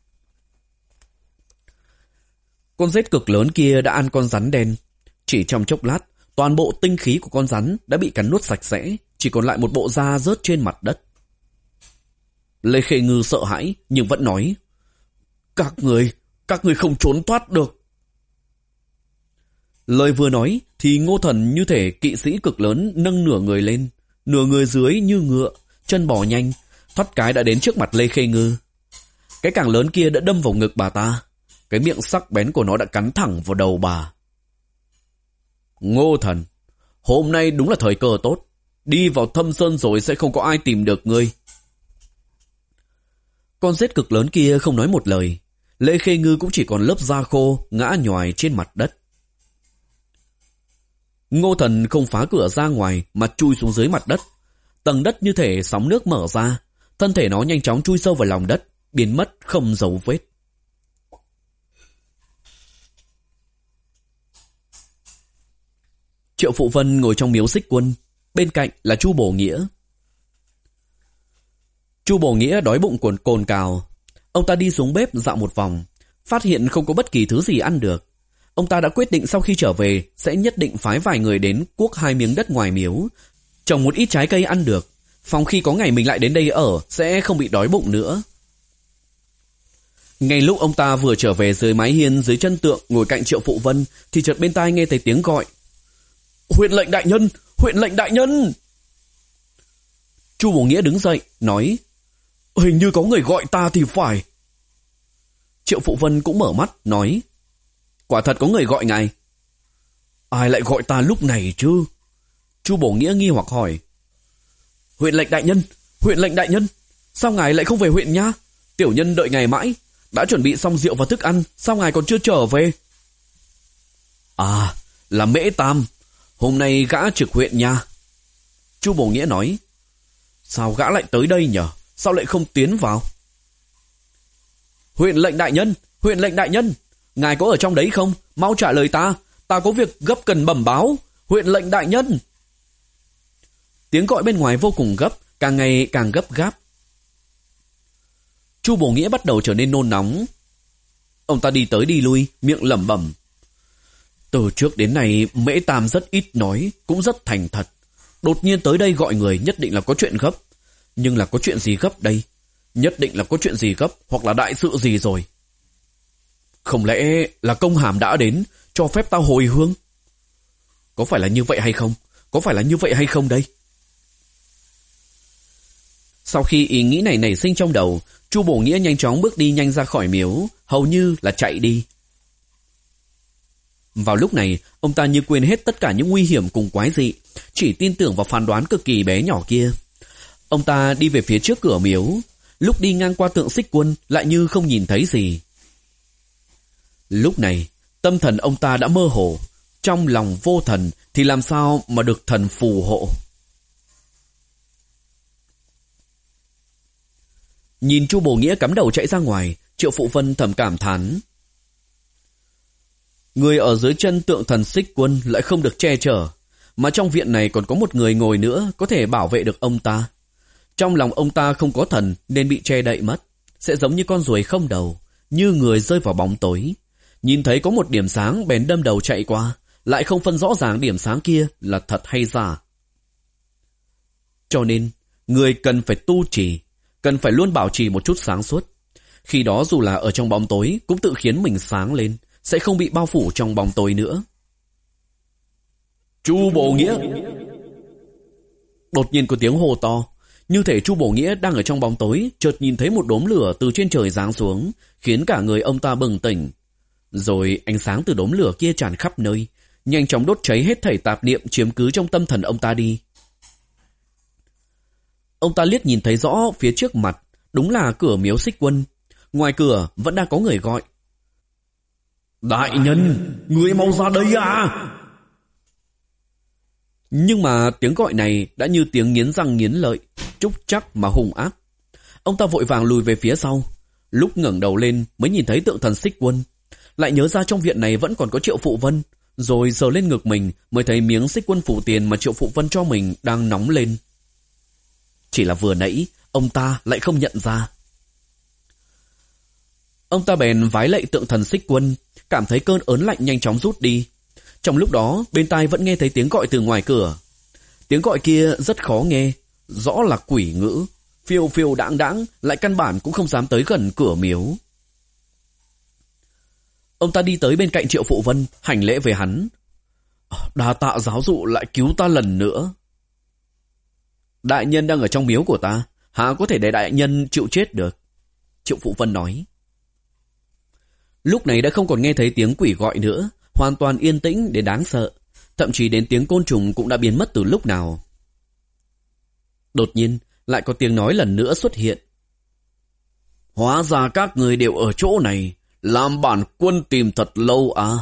Con rết cực lớn kia đã ăn con rắn đen. Chỉ trong chốc lát, toàn bộ tinh khí của con rắn đã bị cắn nuốt sạch sẽ, chỉ còn lại một bộ da rớt trên mặt đất. Lê Khê Ngư sợ hãi nhưng vẫn nói. Các người, các người không trốn thoát được. Lời vừa nói thì Ngô thần như thể kỵ sĩ cực lớn nâng nửa người lên, nửa người dưới như ngựa, chân bò nhanh, thoát cái đã đến trước mặt Lê Khê Ngư. Cái càng lớn kia đã đâm vào ngực bà ta. Cái miệng sắc bén của nó đã cắn thẳng vào đầu bà. Ngô thần, hôm nay đúng là thời cơ tốt. Đi vào thâm sơn rồi sẽ không có ai tìm được ngươi. Con rết cực lớn kia không nói một lời. Lê Khê Ngư cũng chỉ còn lớp da khô ngã nhòi trên mặt đất. Ngô thần không phá cửa ra ngoài mà chui xuống dưới mặt đất. Tầng đất như thể sóng nước mở ra. Thân thể nó nhanh chóng chui sâu vào lòng đất, biến mất không dấu vết. Triệu Phụ Vân ngồi trong miếu Xích Quân, bên cạnh là Chu Bổ Nghĩa. Chu Bổ Nghĩa đói bụng cồn cồn cào. Ông ta đi xuống bếp dạo một vòng, phát hiện không có bất kỳ thứ gì ăn được. Ông ta đã quyết định sau khi trở về sẽ nhất định phái vài người đến cuốc hai miếng đất ngoài miếu, trồng một ít trái cây ăn được, phòng khi có ngày mình lại đến đây ở sẽ không bị đói bụng nữa. Ngay lúc ông ta vừa trở về dưới mái hiên dưới chân tượng ngồi cạnh Triệu Phụ Vân thì chợt bên tai nghe thấy tiếng gọi: "Huyện lệnh đại nhân, huyện lệnh đại nhân!" Chu Bổ Nghĩa đứng dậy nói: "Hình như có người gọi ta thì phải." Triệu Phụ Vân cũng mở mắt nói: "Quả thật có người gọi ngài." "Ai lại gọi ta lúc này chứ?" Chu Bổ Nghĩa nghi hoặc hỏi. "Huyện lệnh đại nhân, huyện lệnh đại nhân, sao ngài lại không về huyện nha? Tiểu nhân đợi ngài mãi, đã chuẩn bị xong rượu và thức ăn, sao ngài còn chưa trở về?" "À, là Mễ Tam, hôm nay gã trực huyện nha." Chu Bổ Nghĩa nói. "Sao gã lại tới đây nhở? Sao lại không tiến vào?" "Huyện lệnh đại nhân, huyện lệnh đại nhân, ngài có ở trong đấy không? Mau trả lời ta, ta có việc gấp cần bẩm báo. Huyện lệnh đại nhân." Tiếng gọi bên ngoài vô cùng gấp, càng ngày càng gấp gáp. Chu Bổ Nghĩa bắt đầu trở nên nôn nóng. Ông ta đi tới đi lui, miệng lẩm bẩm: "Từ trước đến nay Mễ Tam rất ít nói, cũng rất thành thật. Đột nhiên tới đây gọi người nhất định là có chuyện gấp. Nhưng là có chuyện gì gấp đây? Nhất định là có chuyện gì gấp, hoặc là đại sự gì rồi. Không lẽ là công hàm đã đến, cho phép ta hồi hương? Có phải là như vậy hay không? Có phải là như vậy hay không đây?" Sau khi ý nghĩ này nảy sinh trong đầu, Chu Bổ Nghĩa nhanh chóng bước đi nhanh ra khỏi miếu, hầu như là chạy đi. Vào lúc này, ông ta như quên hết tất cả những nguy hiểm cùng quái dị, chỉ tin tưởng vào phán đoán cực kỳ bé nhỏ kia. Ông ta đi về phía trước cửa miếu, lúc đi ngang qua tượng Xích Quân lại như không nhìn thấy gì. Lúc này, tâm thần ông ta đã mơ hồ, trong lòng vô thần thì làm sao mà được thần phù hộ. Nhìn Chu Bổ Nghĩa cắm đầu chạy ra ngoài, Triệu Phụ Vân thầm cảm thán: người ở dưới chân tượng thần Xích Quân lại không được che chở, mà trong viện này còn có một người ngồi nữa có thể bảo vệ được ông ta. Trong lòng ông ta không có thần nên bị che đậy mất, sẽ giống như con ruồi không đầu, như người rơi vào bóng tối. Nhìn thấy có một điểm sáng bèn đâm đầu chạy qua, lại không phân rõ ràng điểm sáng kia là thật hay giả. Cho nên, người cần phải tu trì, cần phải luôn bảo trì một chút sáng suốt. Khi đó dù là ở trong bóng tối cũng tự khiến mình sáng lên, sẽ không bị bao phủ trong bóng tối nữa. "Chu Bổ Nghĩa!" Đột nhiên có tiếng hô to, như thể Chu Bổ Nghĩa đang ở trong bóng tối, chợt nhìn thấy một đốm lửa từ trên trời giáng xuống, khiến cả người ông ta bừng tỉnh. Rồi ánh sáng từ đốm lửa kia tràn khắp nơi, nhanh chóng đốt cháy hết thảy tạp niệm chiếm cứ trong tâm thần ông ta đi. Ông ta liếc nhìn thấy rõ phía trước mặt, đúng là cửa miếu Xích Quân. Ngoài cửa vẫn đang có người gọi: "Đại nhân, người mau ra đây à!" Nhưng mà tiếng gọi này đã như tiếng nghiến răng nghiến lợi, trúc chắc mà hung ác. Ông ta vội vàng lùi về phía sau. Lúc ngẩng đầu lên mới nhìn thấy tượng thần Xích Quân, lại nhớ ra trong viện này vẫn còn có Triệu Phụ Vân, rồi sờ lên ngực mình mới thấy miếng Xích Quân phủ tiền mà Triệu Phụ Vân cho mình đang nóng lên. Chỉ là vừa nãy ông ta lại không nhận ra. Ông ta bèn vái lạy tượng thần Xích Quân, cảm thấy cơn ớn lạnh nhanh chóng rút đi. Trong lúc đó bên tai vẫn nghe thấy tiếng gọi từ ngoài cửa. Tiếng gọi kia rất khó nghe, rõ là quỷ ngữ, phiêu phiêu đãng đãng, lại căn bản cũng không dám tới gần cửa miếu. Ông ta đi tới bên cạnh Triệu Phụ Vân, hành lễ về hắn: "Đa tạ giáo dụ lại cứu ta lần nữa." "Đại nhân đang ở trong miếu của ta, há có thể để đại nhân chịu chết được?" Triệu Phụ Vân nói. Lúc này đã không còn nghe thấy tiếng quỷ gọi nữa, hoàn toàn yên tĩnh đến đáng sợ, thậm chí đến tiếng côn trùng cũng đã biến mất từ lúc nào. Đột nhiên lại có tiếng nói lần nữa xuất hiện: "Hóa ra các người đều ở chỗ này, làm bản quân tìm thật lâu à?"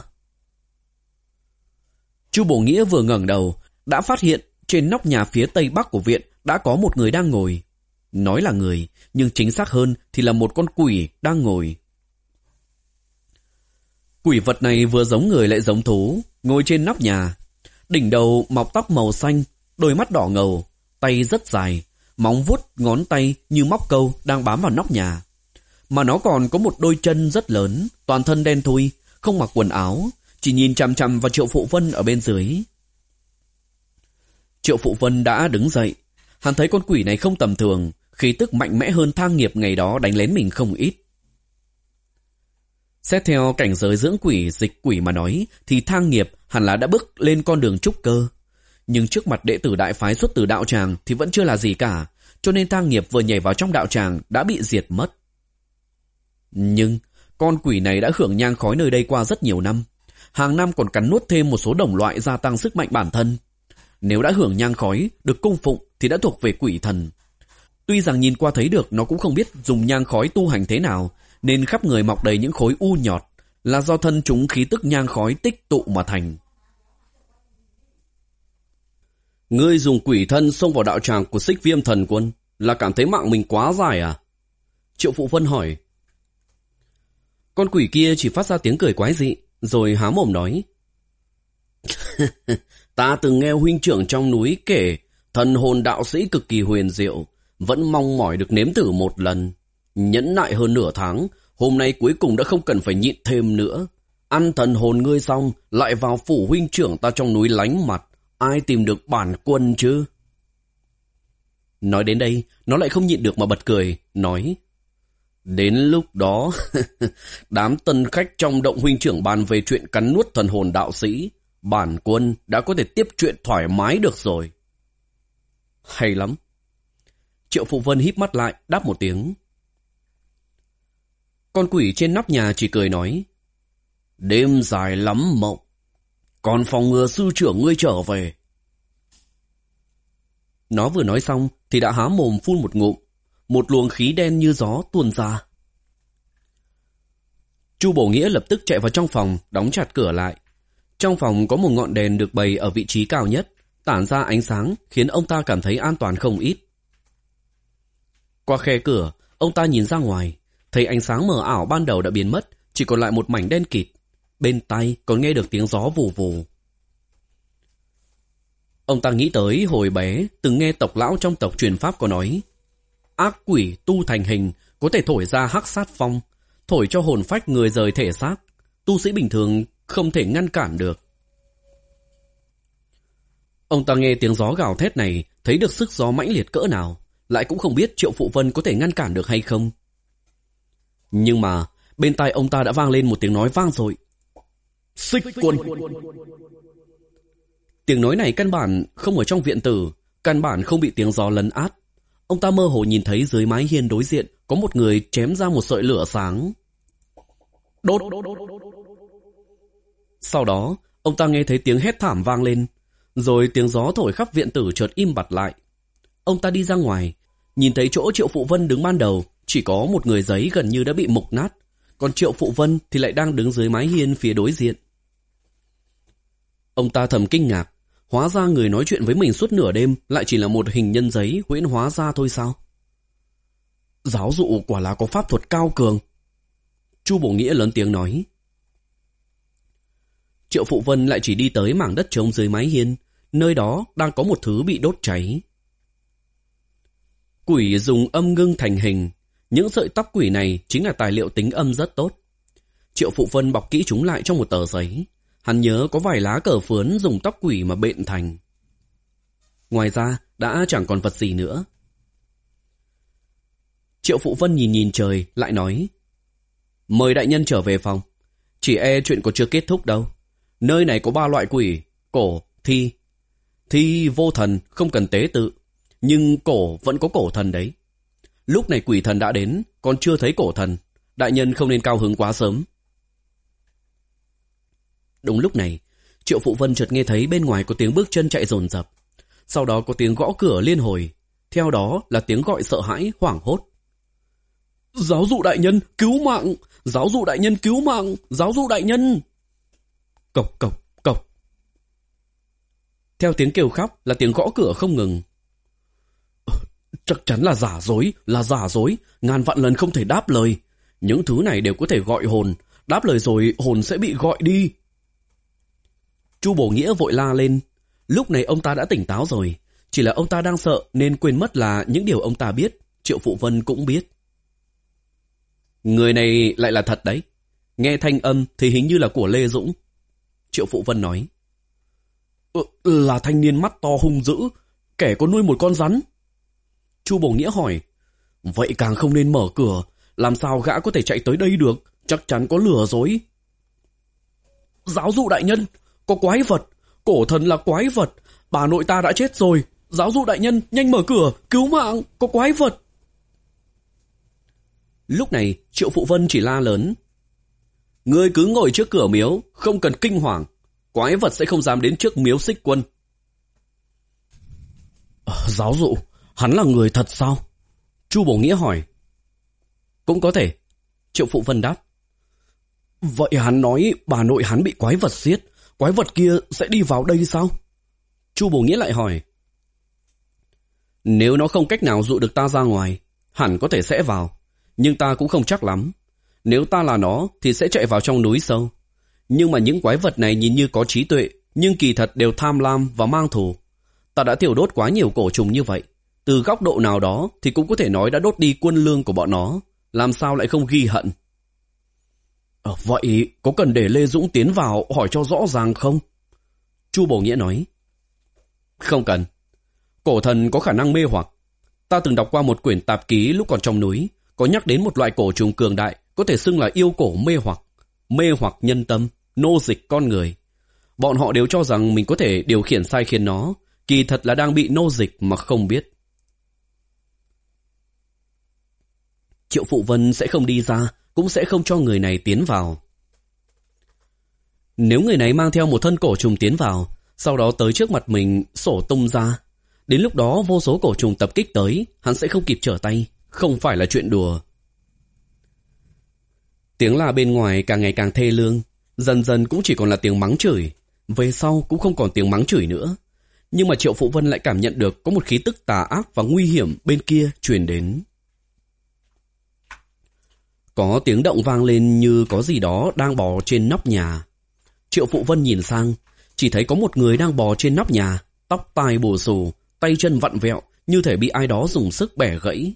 Chu Bổ Nghĩa vừa ngẩng đầu đã phát hiện trên nóc nhà phía tây bắc của viện đã có một người đang ngồi. Nói là người, nhưng chính xác hơn thì là một con quỷ đang ngồi. Quỷ vật này vừa giống người lại giống thú, ngồi trên nóc nhà. Đỉnh đầu mọc tóc màu xanh, đôi mắt đỏ ngầu, tay rất dài, móng vuốt ngón tay như móc câu đang bám vào nóc nhà. Mà nó còn có một đôi chân rất lớn, toàn thân đen thui, không mặc quần áo, chỉ nhìn chằm chằm vào Triệu Phụ Vân ở bên dưới. Triệu Phụ Vân đã đứng dậy, hắn thấy con quỷ này không tầm thường, khí tức mạnh mẽ hơn Thang Nghiệp ngày đó đánh lén mình không ít. Xét theo cảnh giới dưỡng quỷ dịch quỷ mà nói, thì Thang Nghiệp hẳn là đã bước lên con đường trúc cơ. Nhưng trước mặt đệ tử đại phái xuất từ đạo tràng thì vẫn chưa là gì cả, cho nên Thang Nghiệp vừa nhảy vào trong đạo tràng đã bị diệt mất. Nhưng con quỷ này đã hưởng nhang khói nơi đây qua rất nhiều năm, hàng năm còn cắn nuốt thêm một số đồng loại gia tăng sức mạnh bản thân. Nếu đã hưởng nhang khói, được cung phụng thì đã thuộc về quỷ thần. Tuy rằng nhìn qua thấy được nó cũng không biết dùng nhang khói tu hành thế nào, nên khắp người mọc đầy những khối u nhọt, là do thân chúng khí tức nhang khói tích tụ mà thành. Ngươi dùng quỷ thân xông vào đạo tràng của Xích Viêm Thần Quân, là cảm thấy mạng mình quá dài à? Triệu Phụ Vân hỏi. Con quỷ kia chỉ phát ra tiếng cười quái dị, rồi há mồm nói. Ta từng nghe huynh trưởng trong núi kể, thần hồn đạo sĩ cực kỳ huyền diệu, vẫn mong mỏi được nếm thử một lần. Nhẫn nại hơn nửa tháng, hôm nay cuối cùng đã không cần phải nhịn thêm nữa. Ăn thần hồn ngươi xong, lại vào phủ huynh trưởng ta trong núi lánh mặt, ai tìm được bản quân chứ? Nói đến đây, nó lại không nhịn được mà bật cười, nói. Đến lúc đó, đám tân khách trong động huynh trưởng bàn về chuyện cắn nuốt thần hồn đạo sĩ, bản quân đã có thể tiếp chuyện thoải mái được rồi. Hay lắm. Triệu Phụ Vân híp mắt lại, đáp một tiếng. Con quỷ trên nóc nhà chỉ cười nói. Đêm dài lắm mộng, còn phòng ngừa sư trưởng ngươi trở về. Nó vừa nói xong thì đã há mồm phun một ngụm, một luồng khí đen như gió tuôn ra. Chu Bổ Nghĩa lập tức chạy vào trong phòng, đóng chặt cửa lại. Trong phòng có một ngọn đèn được bày ở vị trí cao nhất, tản ra ánh sáng khiến ông ta cảm thấy an toàn không ít. Qua khe cửa, ông ta nhìn ra ngoài, thấy ánh sáng mờ ảo ban đầu đã biến mất, chỉ còn lại một mảnh đen kịt. Bên tai còn nghe được tiếng gió vù vù. Ông ta nghĩ tới hồi bé từng nghe tộc lão trong tộc truyền pháp có nói, ác quỷ tu thành hình có thể thổi ra hắc sát phong, thổi cho hồn phách người rời thể xác, tu sĩ bình thường không thể ngăn cản được. Ông ta nghe tiếng gió gào thét này, thấy được sức gió mãnh liệt cỡ nào, lại cũng không biết Triệu Phụ Vân có thể ngăn cản được hay không. Nhưng mà bên tai ông ta đã vang lên một tiếng nói vang dội. Xích quân. Tiếng nói này căn bản không ở trong viện tử, căn bản không bị tiếng gió lấn át. Ông ta mơ hồ nhìn thấy dưới mái hiên đối diện có một người chém ra một sợi lửa sáng. Đốt. Sau đó, ông ta nghe thấy tiếng hét thảm vang lên, rồi tiếng gió thổi khắp viện tử chợt im bặt lại. Ông ta đi ra ngoài, nhìn thấy chỗ Triệu Phụ Vân đứng ban đầu chỉ có một người giấy gần như đã bị mục nát, còn Triệu Phụ Vân thì lại đang đứng dưới mái hiên phía đối diện. Ông ta thầm kinh ngạc, hóa ra người nói chuyện với mình suốt nửa đêm lại chỉ là một hình nhân giấy huyễn hóa ra thôi sao? Giáo dụ quả là có pháp thuật cao cường. Chu Bổ Nghĩa lớn tiếng nói. Triệu Phụ Vân lại chỉ đi tới mảng đất trống dưới mái hiên, nơi đó đang có một thứ bị đốt cháy. Quỷ dùng âm ngưng thành hình, những sợi tóc quỷ này chính là tài liệu tính âm rất tốt. Triệu Phụ Vân bọc kỹ chúng lại trong một tờ giấy. Hắn nhớ có vài lá cờ phướn dùng tóc quỷ mà bện thành. Ngoài ra đã chẳng còn vật gì nữa. Triệu Phụ Vân nhìn nhìn trời lại nói, mời đại nhân trở về phòng. Chỉ e chuyện còn chưa kết thúc đâu. Nơi này có ba loại quỷ, cổ, thi. Thi vô thần không cần tế tự, nhưng cổ vẫn có cổ thần đấy. Lúc này quỷ thần đã đến, còn chưa thấy cổ thần. Đại nhân không nên cao hứng quá sớm. Đúng lúc này, Triệu Phụ Vân chợt nghe thấy bên ngoài có tiếng bước chân chạy dồn dập. Sau đó có tiếng gõ cửa liên hồi. Theo đó là tiếng gọi sợ hãi, hoảng hốt. Giáo dụ đại nhân, cứu mạng! Giáo dụ đại nhân, cứu mạng! Giáo dụ đại nhân! Cộc cộc cộc. Theo tiếng kêu khóc là tiếng gõ cửa không ngừng. Chắc chắn là giả dối, là giả dối. Ngàn vạn lần không thể đáp lời. Những thứ này đều có thể gọi hồn. Đáp lời rồi hồn sẽ bị gọi đi. Chu Bổ Nghĩa vội la lên. Lúc này ông ta đã tỉnh táo rồi, chỉ là ông ta đang sợ nên quên mất là những điều ông ta biết, Triệu Phụ Vân cũng biết. Người này lại là thật đấy. Nghe thanh âm thì hình như là của Lê Dũng. Triệu Phụ Vân nói. Ừ, là thanh niên mắt to hung dữ, kẻ có nuôi một con rắn. Chu Bổ Nghĩa hỏi. Vậy càng không nên mở cửa, làm sao gã có thể chạy tới đây được, chắc chắn có lừa dối. Giáo dụ đại nhân, có quái vật, cổ thần là quái vật, bà nội ta đã chết rồi. Giáo dụ đại nhân, nhanh mở cửa, cứu mạng, có quái vật. Lúc này Triệu Phụ Vân chỉ la lớn. Ngươi cứ ngồi trước cửa miếu, không cần kinh hoàng, quái vật sẽ không dám đến trước miếu Xích Quân. À, giáo dụ, hắn là người thật sao? Chu Bổ Nghĩa hỏi. Cũng có thể, Triệu Phụ Vân đáp. Vậy hắn nói bà nội hắn bị quái vật giết, quái vật kia sẽ đi vào đây sao? Chu Bổ Nghĩa lại hỏi. Nếu nó không cách nào dụ được ta ra ngoài, hẳn có thể sẽ vào, nhưng ta cũng không chắc lắm. Nếu ta là nó thì sẽ chạy vào trong núi sâu. Nhưng mà những quái vật này nhìn như có trí tuệ, nhưng kỳ thật đều tham lam và mang thù. Ta đã thiêu đốt quá nhiều cổ trùng như vậy, từ góc độ nào đó thì cũng có thể nói đã đốt đi quân lương của bọn nó, làm sao lại không ghi hận. Ờ, vậy có cần để Lê Dũng tiến vào hỏi cho rõ ràng không? Chu Bổ Nghĩa nói. Không cần. Cổ thần có khả năng mê hoặc. Ta từng đọc qua một quyển tạp ký lúc còn trong núi, có nhắc đến một loại cổ trùng cường đại, có thể xưng là yêu cổ mê hoặc, mê hoặc nhân tâm, nô dịch con người. Bọn họ đều cho rằng mình có thể điều khiển sai khiến nó, kỳ thật là đang bị nô dịch mà không biết. Triệu Phụ Vân sẽ không đi ra, cũng sẽ không cho người này tiến vào. Nếu người này mang theo một thân cổ trùng tiến vào, sau đó tới trước mặt mình sổ tung ra, đến lúc đó vô số cổ trùng tập kích tới, hắn sẽ không kịp trở tay, không phải là chuyện đùa. Tiếng la bên ngoài càng ngày càng thê lương, dần dần cũng chỉ còn là tiếng mắng chửi, về sau cũng không còn tiếng mắng chửi nữa. Nhưng mà Triệu Phụ Vân lại cảm nhận được có một khí tức tà ác và nguy hiểm bên kia truyền đến. Có tiếng động vang lên như có gì đó đang bò trên nóc nhà. Triệu Phụ Vân nhìn sang, chỉ thấy có một người đang bò trên nóc nhà, tóc tai bù xù, tay chân vặn vẹo, như thể bị ai đó dùng sức bẻ gãy.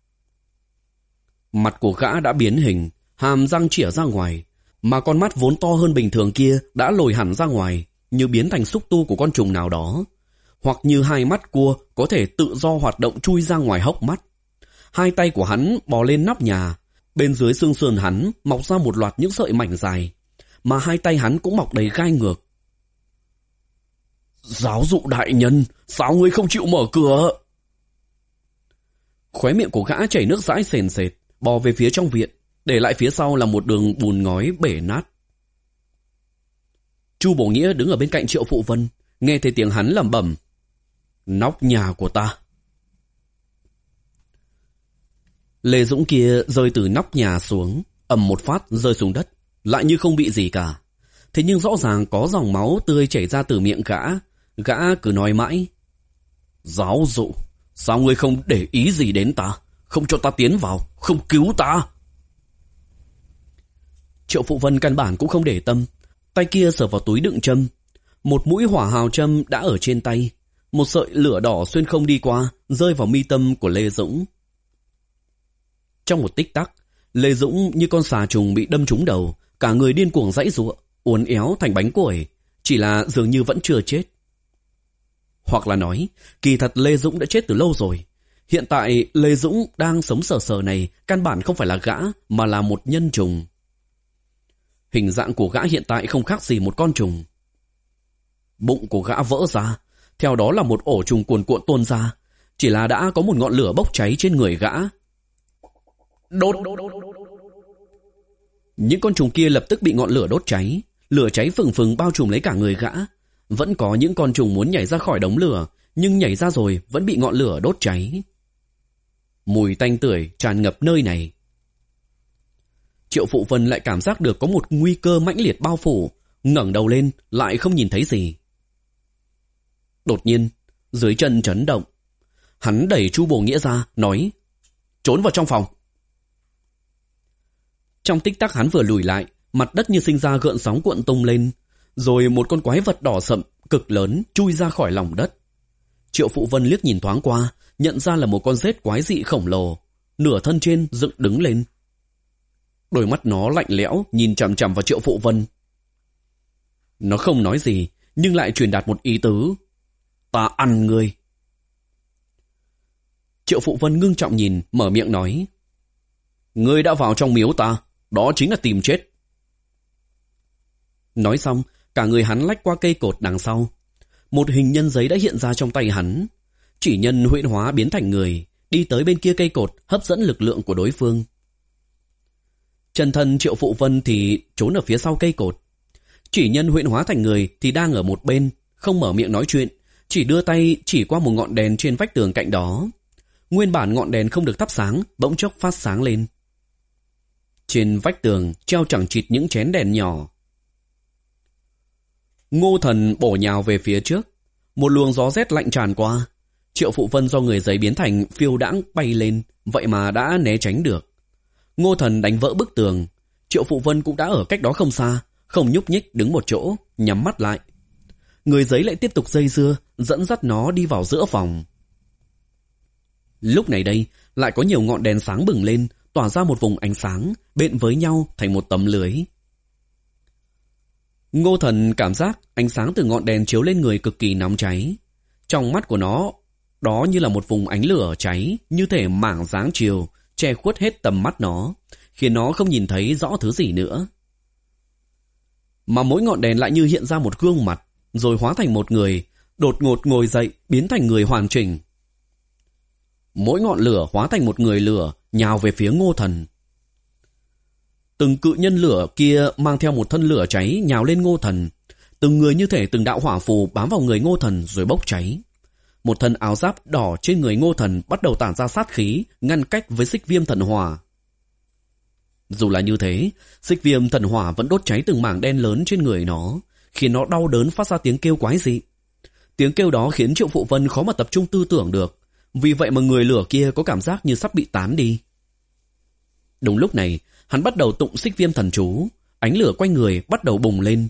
Mặt của gã đã biến hình, hàm răng chĩa ra ngoài, mà con mắt vốn to hơn bình thường kia đã lồi hẳn ra ngoài, như biến thành xúc tu của con trùng nào đó, hoặc như hai mắt cua có thể tự do hoạt động chui ra ngoài hốc mắt. Hai tay của hắn bò lên nóc nhà, bên dưới xương sườn hắn mọc ra một loạt những sợi mảnh dài, mà hai tay hắn cũng mọc đầy gai ngược. Giáo dụ đại nhân, sao ngươi không chịu mở cửa? Khóe miệng của gã chảy nước dãi sền sệt, bò về phía trong viện, để lại phía sau là một đường bùn ngói bể nát. Chu Bổ Nghĩa đứng ở bên cạnh Triệu Phụ Vân, nghe thấy tiếng hắn lẩm bẩm. Nóc nhà của ta. Lê Dũng kia rơi từ nóc nhà xuống, ầm một phát rơi xuống đất, lại như không bị gì cả. Thế nhưng rõ ràng có dòng máu tươi chảy ra từ miệng gã, gã cứ nói mãi. Giáo dụ, sao ngươi không để ý gì đến ta, không cho ta tiến vào, không cứu ta? Triệu Phụ Vân căn bản cũng không để tâm, tay kia sờ vào túi đựng châm. Một mũi hỏa hào châm đã ở trên tay, một sợi lửa đỏ xuyên không đi qua, rơi vào mi tâm của Lê Dũng. Trong một tích tắc, Lê Dũng như con xà trùng bị đâm trúng đầu, cả người điên cuồng giãy giụa, uốn éo thành bánh củi, chỉ là dường như vẫn chưa chết. Hoặc là nói, kỳ thật Lê Dũng đã chết từ lâu rồi. Hiện tại Lê Dũng đang sống sờ sờ này căn bản không phải là gã, mà là một nhân trùng. Hình dạng của gã hiện tại không khác gì một con trùng. Bụng của gã vỡ ra, theo đó là một ổ trùng cuồn cuộn tuôn ra, chỉ là đã có một ngọn lửa bốc cháy trên người gã. Đốt! Những con trùng kia lập tức bị ngọn lửa đốt cháy, lửa cháy phừng phừng bao trùm lấy cả người gã. Vẫn có những con trùng muốn nhảy ra khỏi đống lửa, nhưng nhảy ra rồi vẫn bị ngọn lửa đốt cháy. Mùi tanh tưởi tràn ngập nơi này. Triệu Phụ Vân lại cảm giác được có một nguy cơ mãnh liệt bao phủ, ngẩng đầu lên lại không nhìn thấy gì. Đột nhiên, dưới chân chấn động. Hắn đẩy Chu Bổ Nghĩa ra, nói: trốn vào trong phòng. Trong tích tắc hắn vừa lùi lại, mặt đất như sinh ra gợn sóng cuộn tung lên, rồi một con quái vật đỏ sậm cực lớn chui ra khỏi lòng đất. Triệu Phụ Vân liếc nhìn thoáng qua, nhận ra là một con rết quái dị khổng lồ, nửa thân trên dựng đứng lên. Đôi mắt nó lạnh lẽo nhìn chằm chằm vào Triệu Phụ Vân. Nó không nói gì, nhưng lại truyền đạt một ý tứ. Ta ăn ngươi. Triệu Phụ Vân ngưng trọng nhìn, mở miệng nói. Ngươi đã vào trong miếu ta, đó chính là tìm chết. Nói xong, cả người hắn lách qua cây cột đằng sau. Một hình nhân giấy đã hiện ra trong tay hắn. Chỉ nhân huyễn hóa biến thành người, đi tới bên kia cây cột, hấp dẫn lực lượng của đối phương. Chân thân Triệu Phụ Vân thì trốn ở phía sau cây cột. Chỉ nhân huyễn hóa thành người thì đang ở một bên, không mở miệng nói chuyện, chỉ đưa tay chỉ qua một ngọn đèn trên vách tường cạnh đó. Nguyên bản ngọn đèn không được thắp sáng, bỗng chốc phát sáng lên. Trên vách tường treo chẳng chịt những chén đèn nhỏ. Ngô Thần bổ nhào về phía trước. Một luồng gió rét lạnh tràn qua. Triệu Phụ Vân do người giấy biến thành phiêu đãng bay lên, vậy mà đã né tránh được. Ngô Thần đánh vỡ bức tường. Triệu Phụ Vân cũng đã ở cách đó không xa, không nhúc nhích đứng một chỗ, nhắm mắt lại. Người giấy lại tiếp tục dây dưa, dẫn dắt nó đi vào giữa phòng. Lúc này đây, lại có nhiều ngọn đèn sáng bừng lên, tỏa ra một vùng ánh sáng, bện với nhau thành một tấm lưới. Ngô Thần cảm giác ánh sáng từ ngọn đèn chiếu lên người cực kỳ nóng cháy. Trong mắt của nó, đó như là một vùng ánh lửa cháy, như thể mảng dáng chiều, che khuất hết tầm mắt nó, khiến nó không nhìn thấy rõ thứ gì nữa. Mà mỗi ngọn đèn lại như hiện ra một gương mặt, rồi hóa thành một người, đột ngột ngồi dậy, biến thành người hoàn chỉnh. Mỗi ngọn lửa hóa thành một người lửa, nhào về phía Ngô Thần. Từng cự nhân lửa kia mang theo một thân lửa cháy nhào lên Ngô Thần. Từng người như thể từng đạo hỏa phù bám vào người Ngô Thần rồi bốc cháy. Một thân áo giáp đỏ trên người Ngô Thần bắt đầu tản ra sát khí, ngăn cách với xích viêm thần hỏa. Dù là như thế, xích viêm thần hỏa vẫn đốt cháy từng mảng đen lớn trên người nó, khiến nó đau đớn phát ra tiếng kêu quái dị. Tiếng kêu đó khiến Triệu Phụ Vân khó mà tập trung tư tưởng được, vì vậy mà người lửa kia có cảm giác như sắp bị tán đi. Đúng lúc này, hắn bắt đầu tụng xích viêm thần chú, ánh lửa quanh người bắt đầu bùng lên.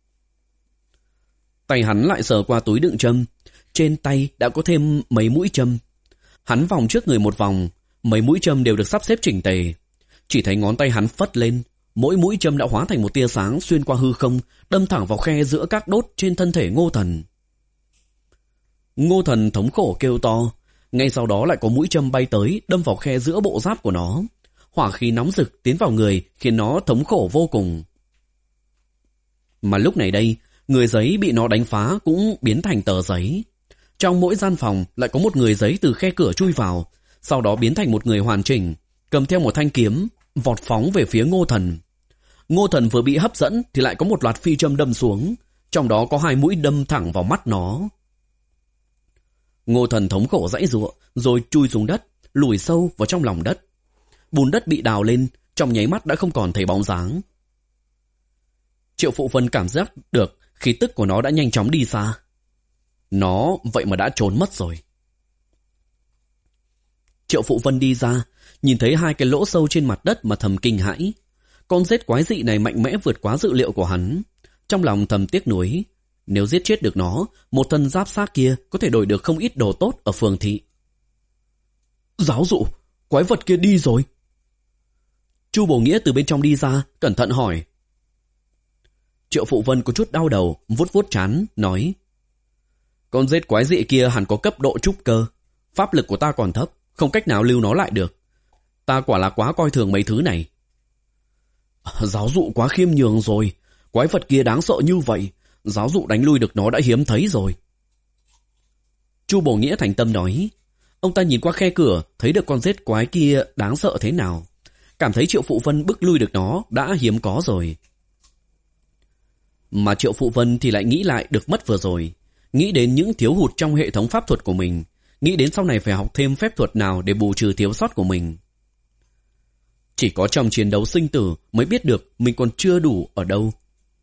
Tay hắn lại sờ qua túi đựng châm, trên tay đã có thêm mấy mũi châm. Hắn vòng trước người một vòng, mấy mũi châm đều được sắp xếp chỉnh tề. Chỉ thấy ngón tay hắn phất lên, mỗi mũi châm đã hóa thành một tia sáng xuyên qua hư không, đâm thẳng vào khe giữa các đốt trên thân thể Ngô Thần. Ngô Thần thống khổ kêu to, ngay sau đó lại có mũi châm bay tới, đâm vào khe giữa bộ giáp của nó. Hỏa khí nóng rực tiến vào người, khiến nó thống khổ vô cùng. Mà lúc này đây, người giấy bị nó đánh phá cũng biến thành tờ giấy. Trong mỗi gian phòng lại có một người giấy từ khe cửa chui vào, sau đó biến thành một người hoàn chỉnh, cầm theo một thanh kiếm, vọt phóng về phía Ngô Thần. Ngô Thần vừa bị hấp dẫn thì lại có một loạt phi châm đâm xuống, trong đó có hai mũi đâm thẳng vào mắt nó. Ngô Thần thống khổ giãy giụa, rồi chui xuống đất, lùi sâu vào trong lòng đất. Bùn đất bị đào lên, trong nháy mắt đã không còn thấy bóng dáng. Triệu Phụ Vân cảm giác được khí tức của nó đã nhanh chóng đi xa. Nó vậy mà đã trốn mất rồi. Triệu Phụ Vân đi ra, nhìn thấy hai cái lỗ sâu trên mặt đất mà thầm kinh hãi. Con rết quái dị này mạnh mẽ vượt quá dự liệu của hắn. Trong lòng thầm tiếc nuối, nếu giết chết được nó, một thân giáp xác kia có thể đổi được không ít đồ tốt ở phường thị. Giáo dụ, quái vật kia đi rồi. Chu Bổ Nghĩa từ bên trong đi ra, cẩn thận hỏi. Triệu Phụ Vân có chút đau đầu, vuốt vuốt trán, nói. Con rết quái dị kia hẳn có cấp độ trúc cơ. Pháp lực của ta còn thấp, không cách nào lưu nó lại được. Ta quả là quá coi thường mấy thứ này. Giáo dụ quá khiêm nhường rồi. Quái vật kia đáng sợ như vậy, giáo dụ đánh lui được nó đã hiếm thấy rồi. Chu Bổ Nghĩa thành tâm nói. Ông ta nhìn qua khe cửa, thấy được con rết quái kia đáng sợ thế nào. Cảm thấy Triệu Phụ Vân bức lui được nó đã hiếm có rồi. Mà Triệu Phụ Vân thì lại nghĩ lại được mất vừa rồi, nghĩ đến những thiếu hụt trong hệ thống pháp thuật của mình, nghĩ đến sau này phải học thêm phép thuật nào để bù trừ thiếu sót của mình. Chỉ có trong chiến đấu sinh tử mới biết được mình còn chưa đủ ở đâu.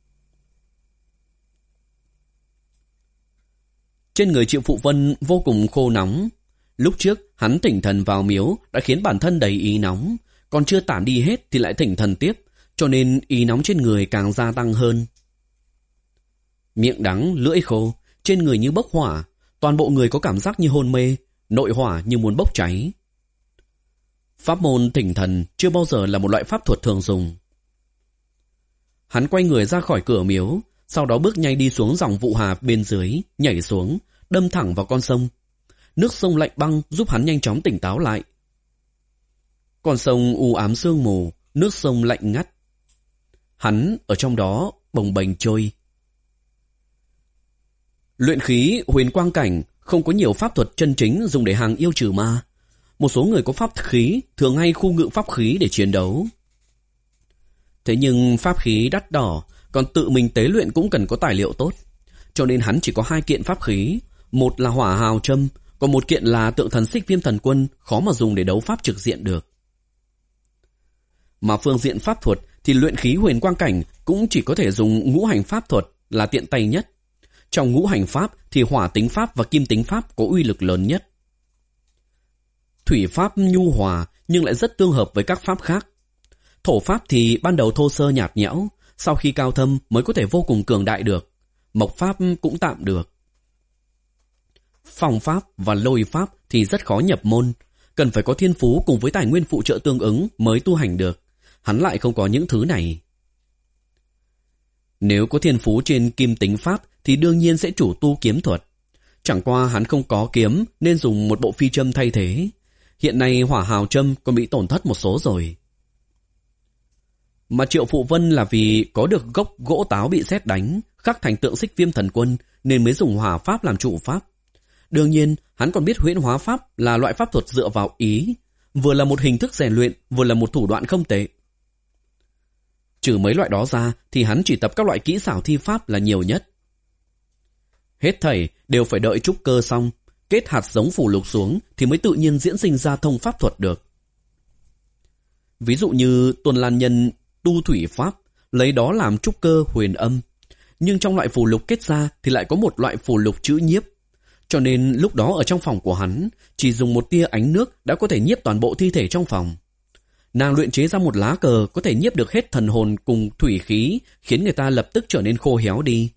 Trên người Triệu Phụ Vân vô cùng khô nóng. Lúc trước hắn thỉnh thần vào miếu đã khiến bản thân đầy ý nóng, còn chưa tản đi hết thì lại thỉnh thần tiếp, cho nên ý nóng trên người càng gia tăng hơn. Miệng đắng, lưỡi khô, trên người như bốc hỏa, toàn bộ người có cảm giác như hôn mê, nội hỏa như muốn bốc cháy. Pháp môn thỉnh thần chưa bao giờ là một loại pháp thuật thường dùng. Hắn quay người ra khỏi cửa miếu, sau đó bước nhanh đi xuống dòng Vụ Hà bên dưới, nhảy xuống, đâm thẳng vào con sông. Nước sông lạnh băng giúp hắn nhanh chóng tỉnh táo lại. Con sông u ám sương mù, nước sông lạnh ngắt. Hắn ở trong đó bồng bềnh trôi. Luyện khí huyền quang cảnh không có nhiều pháp thuật chân chính dùng để hàng yêu trừ ma. Một số người có pháp khí thường hay khu ngự pháp khí để chiến đấu. Thế nhưng pháp khí đắt đỏ, còn tự mình tế luyện cũng cần có tài liệu tốt. Cho nên hắn chỉ có hai kiện pháp khí. Một là hỏa hào châm, còn một kiện là tượng thần Xích Viêm Thần Quân, khó mà dùng để đấu pháp trực diện được. Mà phương diện pháp thuật thì luyện khí huyền quang cảnh cũng chỉ có thể dùng ngũ hành pháp thuật là tiện tay nhất. Trong ngũ hành pháp thì hỏa tính pháp và kim tính pháp có uy lực lớn nhất. Thủy pháp nhu hòa nhưng lại rất tương hợp với các pháp khác. Thổ pháp thì ban đầu thô sơ nhạt nhẽo, sau khi cao thâm mới có thể vô cùng cường đại được. Mộc pháp cũng tạm được. Phong pháp và lôi pháp thì rất khó nhập môn, cần phải có thiên phú cùng với tài nguyên phụ trợ tương ứng mới tu hành được. Hắn lại không có những thứ này. Nếu có thiên phú trên kim tính pháp thì đương nhiên sẽ chủ tu kiếm thuật. Chẳng qua hắn không có kiếm nên dùng một bộ phi châm thay thế. Hiện nay hỏa hào châm còn bị tổn thất một số rồi. Mà Triệu Phụ Vân là vì có được gốc gỗ táo bị sét đánh, khắc thành tượng Xích Viêm Thần Quân nên mới dùng hỏa pháp làm trụ pháp. Đương nhiên, hắn còn biết huyễn hóa pháp là loại pháp thuật dựa vào ý, vừa là một hình thức rèn luyện, vừa là một thủ đoạn không tệ. Trừ mấy loại đó ra thì hắn chỉ tập các loại kỹ xảo thi pháp là nhiều nhất. Hết thảy đều phải đợi trúc cơ xong, kết hạt giống phù lục xuống thì mới tự nhiên diễn sinh ra thông pháp thuật được. Ví dụ như Tuần Lan Nhân tu thủy pháp, lấy đó làm trúc cơ huyền âm. Nhưng trong loại phù lục kết ra thì lại có một loại phù lục chữ nhiếp. Cho nên lúc đó ở trong phòng của hắn, chỉ dùng một tia ánh nước đã có thể nhiếp toàn bộ thi thể trong phòng. Nàng luyện chế ra một lá cờ có thể nhiếp được hết thần hồn cùng thủy khí, khiến người ta lập tức trở nên khô héo đi.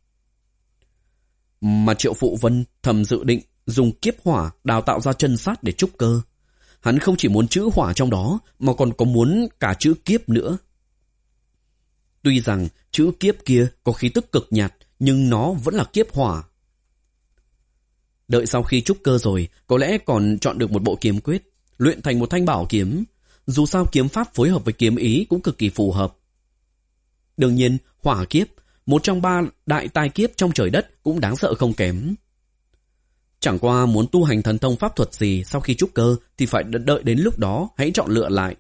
Mà Triệu Phụ Vân thầm dự định dùng kiếp hỏa đào tạo ra chân sát để trúc cơ. Hắn không chỉ muốn chữ hỏa trong đó, mà còn có muốn cả chữ kiếp nữa. Tuy rằng chữ kiếp kia có khí tức cực nhạt, nhưng nó vẫn là kiếp hỏa. Đợi sau khi trúc cơ rồi, có lẽ còn chọn được một bộ kiếm quyết, luyện thành một thanh bảo kiếm. Dù sao kiếm pháp phối hợp với kiếm ý cũng cực kỳ phù hợp. Đương nhiên, hỏa kiếp, một trong ba đại tai kiếp trong trời đất cũng đáng sợ không kém. Chẳng qua muốn tu hành thần thông pháp thuật gì sau khi trúc cơ thì phải đợi đến lúc đó hãy chọn lựa lại.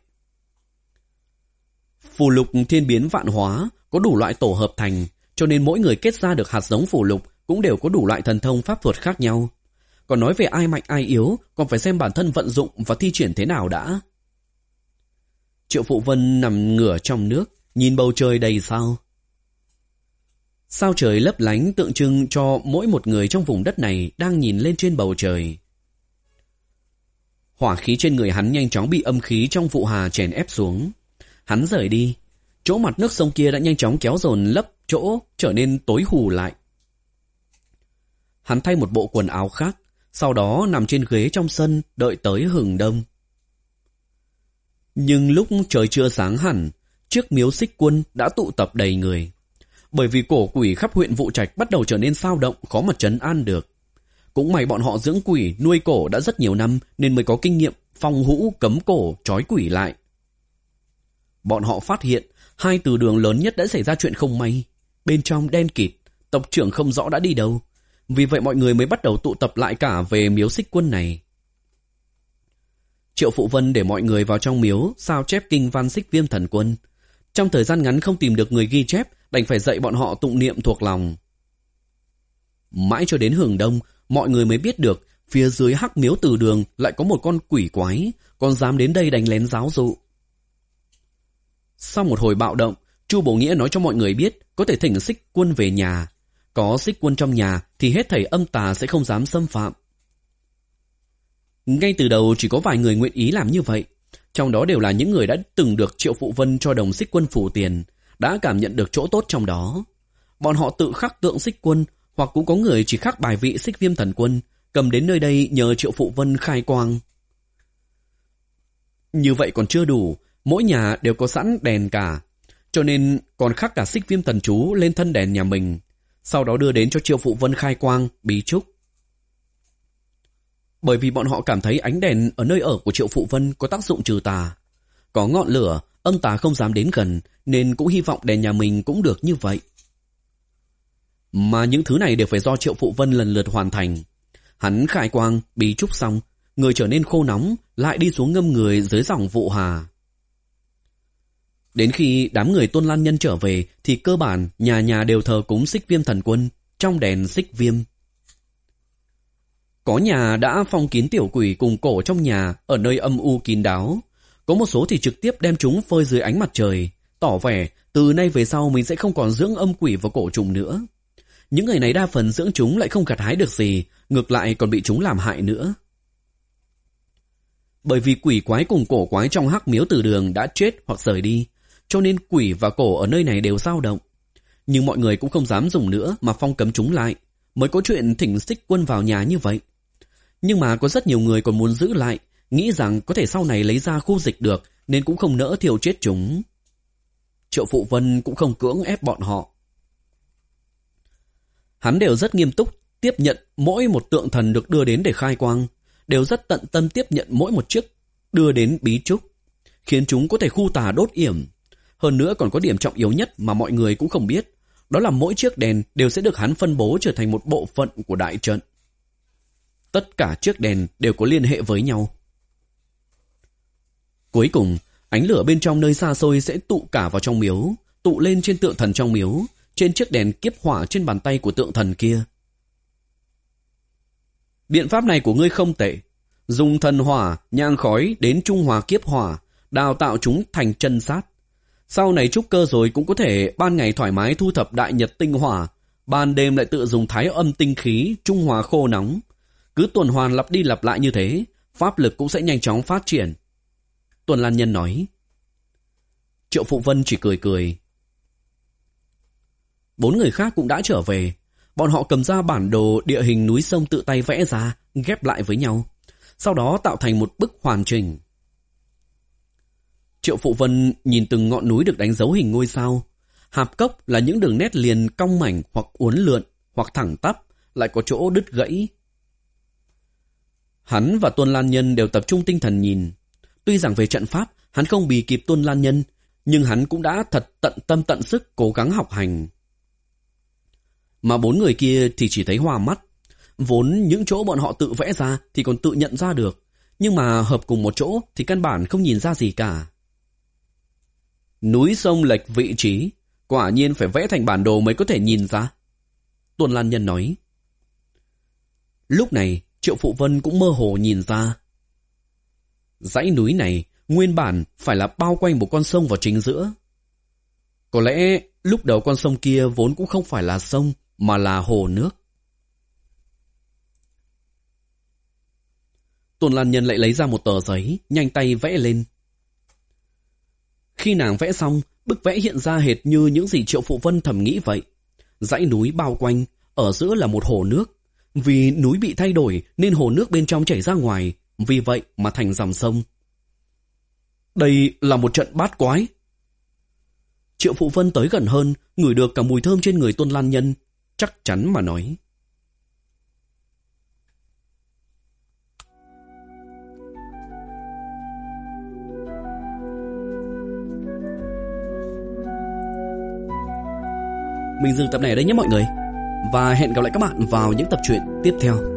Phù lục thiên biến vạn hóa có đủ loại tổ hợp thành, cho nên mỗi người kết ra được hạt giống phù lục cũng đều có đủ loại thần thông pháp thuật khác nhau. Còn nói về ai mạnh ai yếu, còn phải xem bản thân vận dụng và thi triển thế nào đã. Triệu Phụ Vân nằm ngửa trong nước, nhìn bầu trời đầy sao. Sao trời lấp lánh tượng trưng cho mỗi một người trong vùng đất này đang nhìn lên trên bầu trời. Hỏa khí trên người hắn nhanh chóng bị âm khí trong Vụ Hà chèn ép xuống. Hắn rời đi, chỗ mặt nước sông kia đã nhanh chóng kéo dồn lấp chỗ trở nên tối hù lại. Hắn thay một bộ quần áo khác, sau đó nằm trên ghế trong sân đợi tới hừng đông. Nhưng lúc trời chưa sáng hẳn, trước miếu Xích Quân đã tụ tập đầy người. Bởi vì cổ quỷ khắp huyện Vụ Trạch bắt đầu trở nên xao động, khó mà trấn an được. Cũng may bọn họ dưỡng quỷ nuôi cổ đã rất nhiều năm nên mới có kinh nghiệm phong hũ cấm cổ trói quỷ lại. Bọn họ phát hiện hai từ đường lớn nhất đã xảy ra chuyện không may. Bên trong đen kịt, tộc trưởng không rõ đã đi đâu. Vì vậy mọi người mới bắt đầu tụ tập lại cả về miếu Xích Quân này. Triệu Phụ Vân để mọi người vào trong miếu sao chép kinh văn Xích Viêm Thần Quân. Trong thời gian ngắn không tìm được người ghi chép, đành phải dạy bọn họ tụng niệm thuộc lòng. Mãi cho đến hừng đông, mọi người mới biết được phía dưới hắc miếu từ đường lại có một con quỷ quái, còn dám đến đây đánh lén giáo dụ. Sau một hồi bạo động, Chu Bổ Nghĩa nói cho mọi người biết có thể thỉnh Xích Quân về nhà. Có Xích Quân trong nhà thì hết thảy âm tà sẽ không dám xâm phạm. Ngay từ đầu chỉ có vài người nguyện ý làm như vậy. Trong đó đều là những người đã từng được Triệu Phụ Vân cho đồng Xích Quân phủ tiền, đã cảm nhận được chỗ tốt trong đó. Bọn họ tự khắc tượng Xích Quân, hoặc cũng có người chỉ khắc bài vị Xích Viêm Thần Quân, cầm đến nơi đây nhờ Triệu Phụ Vân khai quang. Như vậy còn chưa đủ, mỗi nhà đều có sẵn đèn cả, cho nên còn khắc cả Xích Viêm Thần Chú lên thân đèn nhà mình, sau đó đưa đến cho Triệu Phụ Vân khai quang, bí trúc. Bởi vì bọn họ cảm thấy ánh đèn ở nơi ở của Triệu Phụ Vân có tác dụng trừ tà. Có ngọn lửa, âm tà không dám đến gần, nên cũng hy vọng đèn nhà mình cũng được như vậy. Mà những thứ này đều phải do Triệu Phụ Vân lần lượt hoàn thành. Hắn khai quang, bí trúc xong, người trở nên khô nóng, lại đi xuống ngâm người dưới dòng Vụ Hà. Đến khi đám người Tôn Lan Nhân trở về thì cơ bản nhà nhà đều thờ cúng Xích Viêm Thần Quân trong đèn xích viêm. Có nhà đã phong kín tiểu quỷ cùng cổ trong nhà ở nơi âm u kín đáo. Có một số thì trực tiếp đem chúng phơi dưới ánh mặt trời, tỏ vẻ từ nay về sau mình sẽ không còn dưỡng âm quỷ vào cổ trùng nữa. Những người này đa phần dưỡng chúng lại không gặt hái được gì, ngược lại còn bị chúng làm hại nữa. Bởi vì quỷ quái cùng cổ quái trong hắc miếu Từ Đường đã chết hoặc rời đi, cho nên quỷ và cổ ở nơi này đều dao động. Nhưng mọi người cũng không dám dùng nữa mà phong cấm chúng lại, mới có chuyện thỉnh Xích Quân vào nhà như vậy. Nhưng mà có rất nhiều người còn muốn giữ lại, nghĩ rằng có thể sau này lấy ra khu dịch được, nên cũng không nỡ thiêu chết chúng. Triệu Phụ Vân cũng không cưỡng ép bọn họ. Hắn đều rất nghiêm túc tiếp nhận mỗi một tượng thần được đưa đến để khai quang, đều rất tận tâm tiếp nhận mỗi một chiếc đưa đến bí trúc, khiến chúng có thể khu tà đốt yểm. Hơn nữa còn có điểm trọng yếu nhất mà mọi người cũng không biết, đó là mỗi chiếc đèn đều sẽ được hắn phân bố trở thành một bộ phận của đại trận. Tất cả chiếc đèn đều có liên hệ với nhau. Cuối cùng, ánh lửa bên trong nơi xa xôi sẽ tụ cả vào trong miếu, tụ lên trên tượng thần trong miếu, trên chiếc đèn kiếp hỏa trên bàn tay của tượng thần kia. Biện pháp này của ngươi không tệ. Dùng thần hỏa, nhang khói đến trung hòa kiếp hỏa, đào tạo chúng thành chân sát. Sau này trúc cơ rồi cũng có thể ban ngày thoải mái thu thập đại nhật tinh hỏa, ban đêm lại tự dùng thái âm tinh khí, trung hòa khô nóng. Cứ tuần hoàn lặp đi lặp lại như thế, pháp lực cũng sẽ nhanh chóng phát triển. Tuần Lan Nhân nói. Triệu Phụ Vân chỉ cười cười. Bốn người khác cũng đã trở về. Bọn họ cầm ra bản đồ địa hình núi sông tự tay vẽ ra, ghép lại với nhau, sau đó tạo thành một bức hoàn chỉnh. Triệu Phụ Vân nhìn từng ngọn núi được đánh dấu hình ngôi sao. Hạp cốc là những đường nét liền cong mảnh hoặc uốn lượn, hoặc thẳng tắp, lại có chỗ đứt gãy. Hắn và Tuân Lan Nhân đều tập trung tinh thần nhìn. Tuy rằng về trận pháp, hắn không bì kịp Tuân Lan Nhân, nhưng hắn cũng đã thật tận tâm tận sức cố gắng học hành. Mà bốn người kia thì chỉ thấy hoa mắt. Vốn những chỗ bọn họ tự vẽ ra thì còn tự nhận ra được, nhưng mà hợp cùng một chỗ thì căn bản không nhìn ra gì cả. Núi sông lệch vị trí, quả nhiên phải vẽ thành bản đồ mới có thể nhìn ra. Tuân Lan Nhân nói. Lúc này Triệu Phụ Vân cũng mơ hồ nhìn ra. Dãy núi này nguyên bản phải là bao quanh một con sông vào chính giữa. Có lẽ lúc đầu con sông kia vốn cũng không phải là sông, mà là hồ nước. Tuần Lan Nhân lại lấy ra một tờ giấy, nhanh tay vẽ lên. Khi nàng vẽ xong, bức vẽ hiện ra hệt như những gì Triệu Phụ Vân thầm nghĩ vậy. Dãy núi bao quanh, ở giữa là một hồ nước. Vì núi bị thay đổi nên hồ nước bên trong chảy ra ngoài, vì vậy mà thành dòng sông. Đây là một trận bát quái. Triệu Phụ Vân tới gần hơn, ngửi được cả mùi thơm trên người Tuân Lan Nhân, chắc chắn mà nói. Mình dừng tập này ở đây nhé mọi người. Và hẹn gặp lại các bạn vào những tập truyện tiếp theo.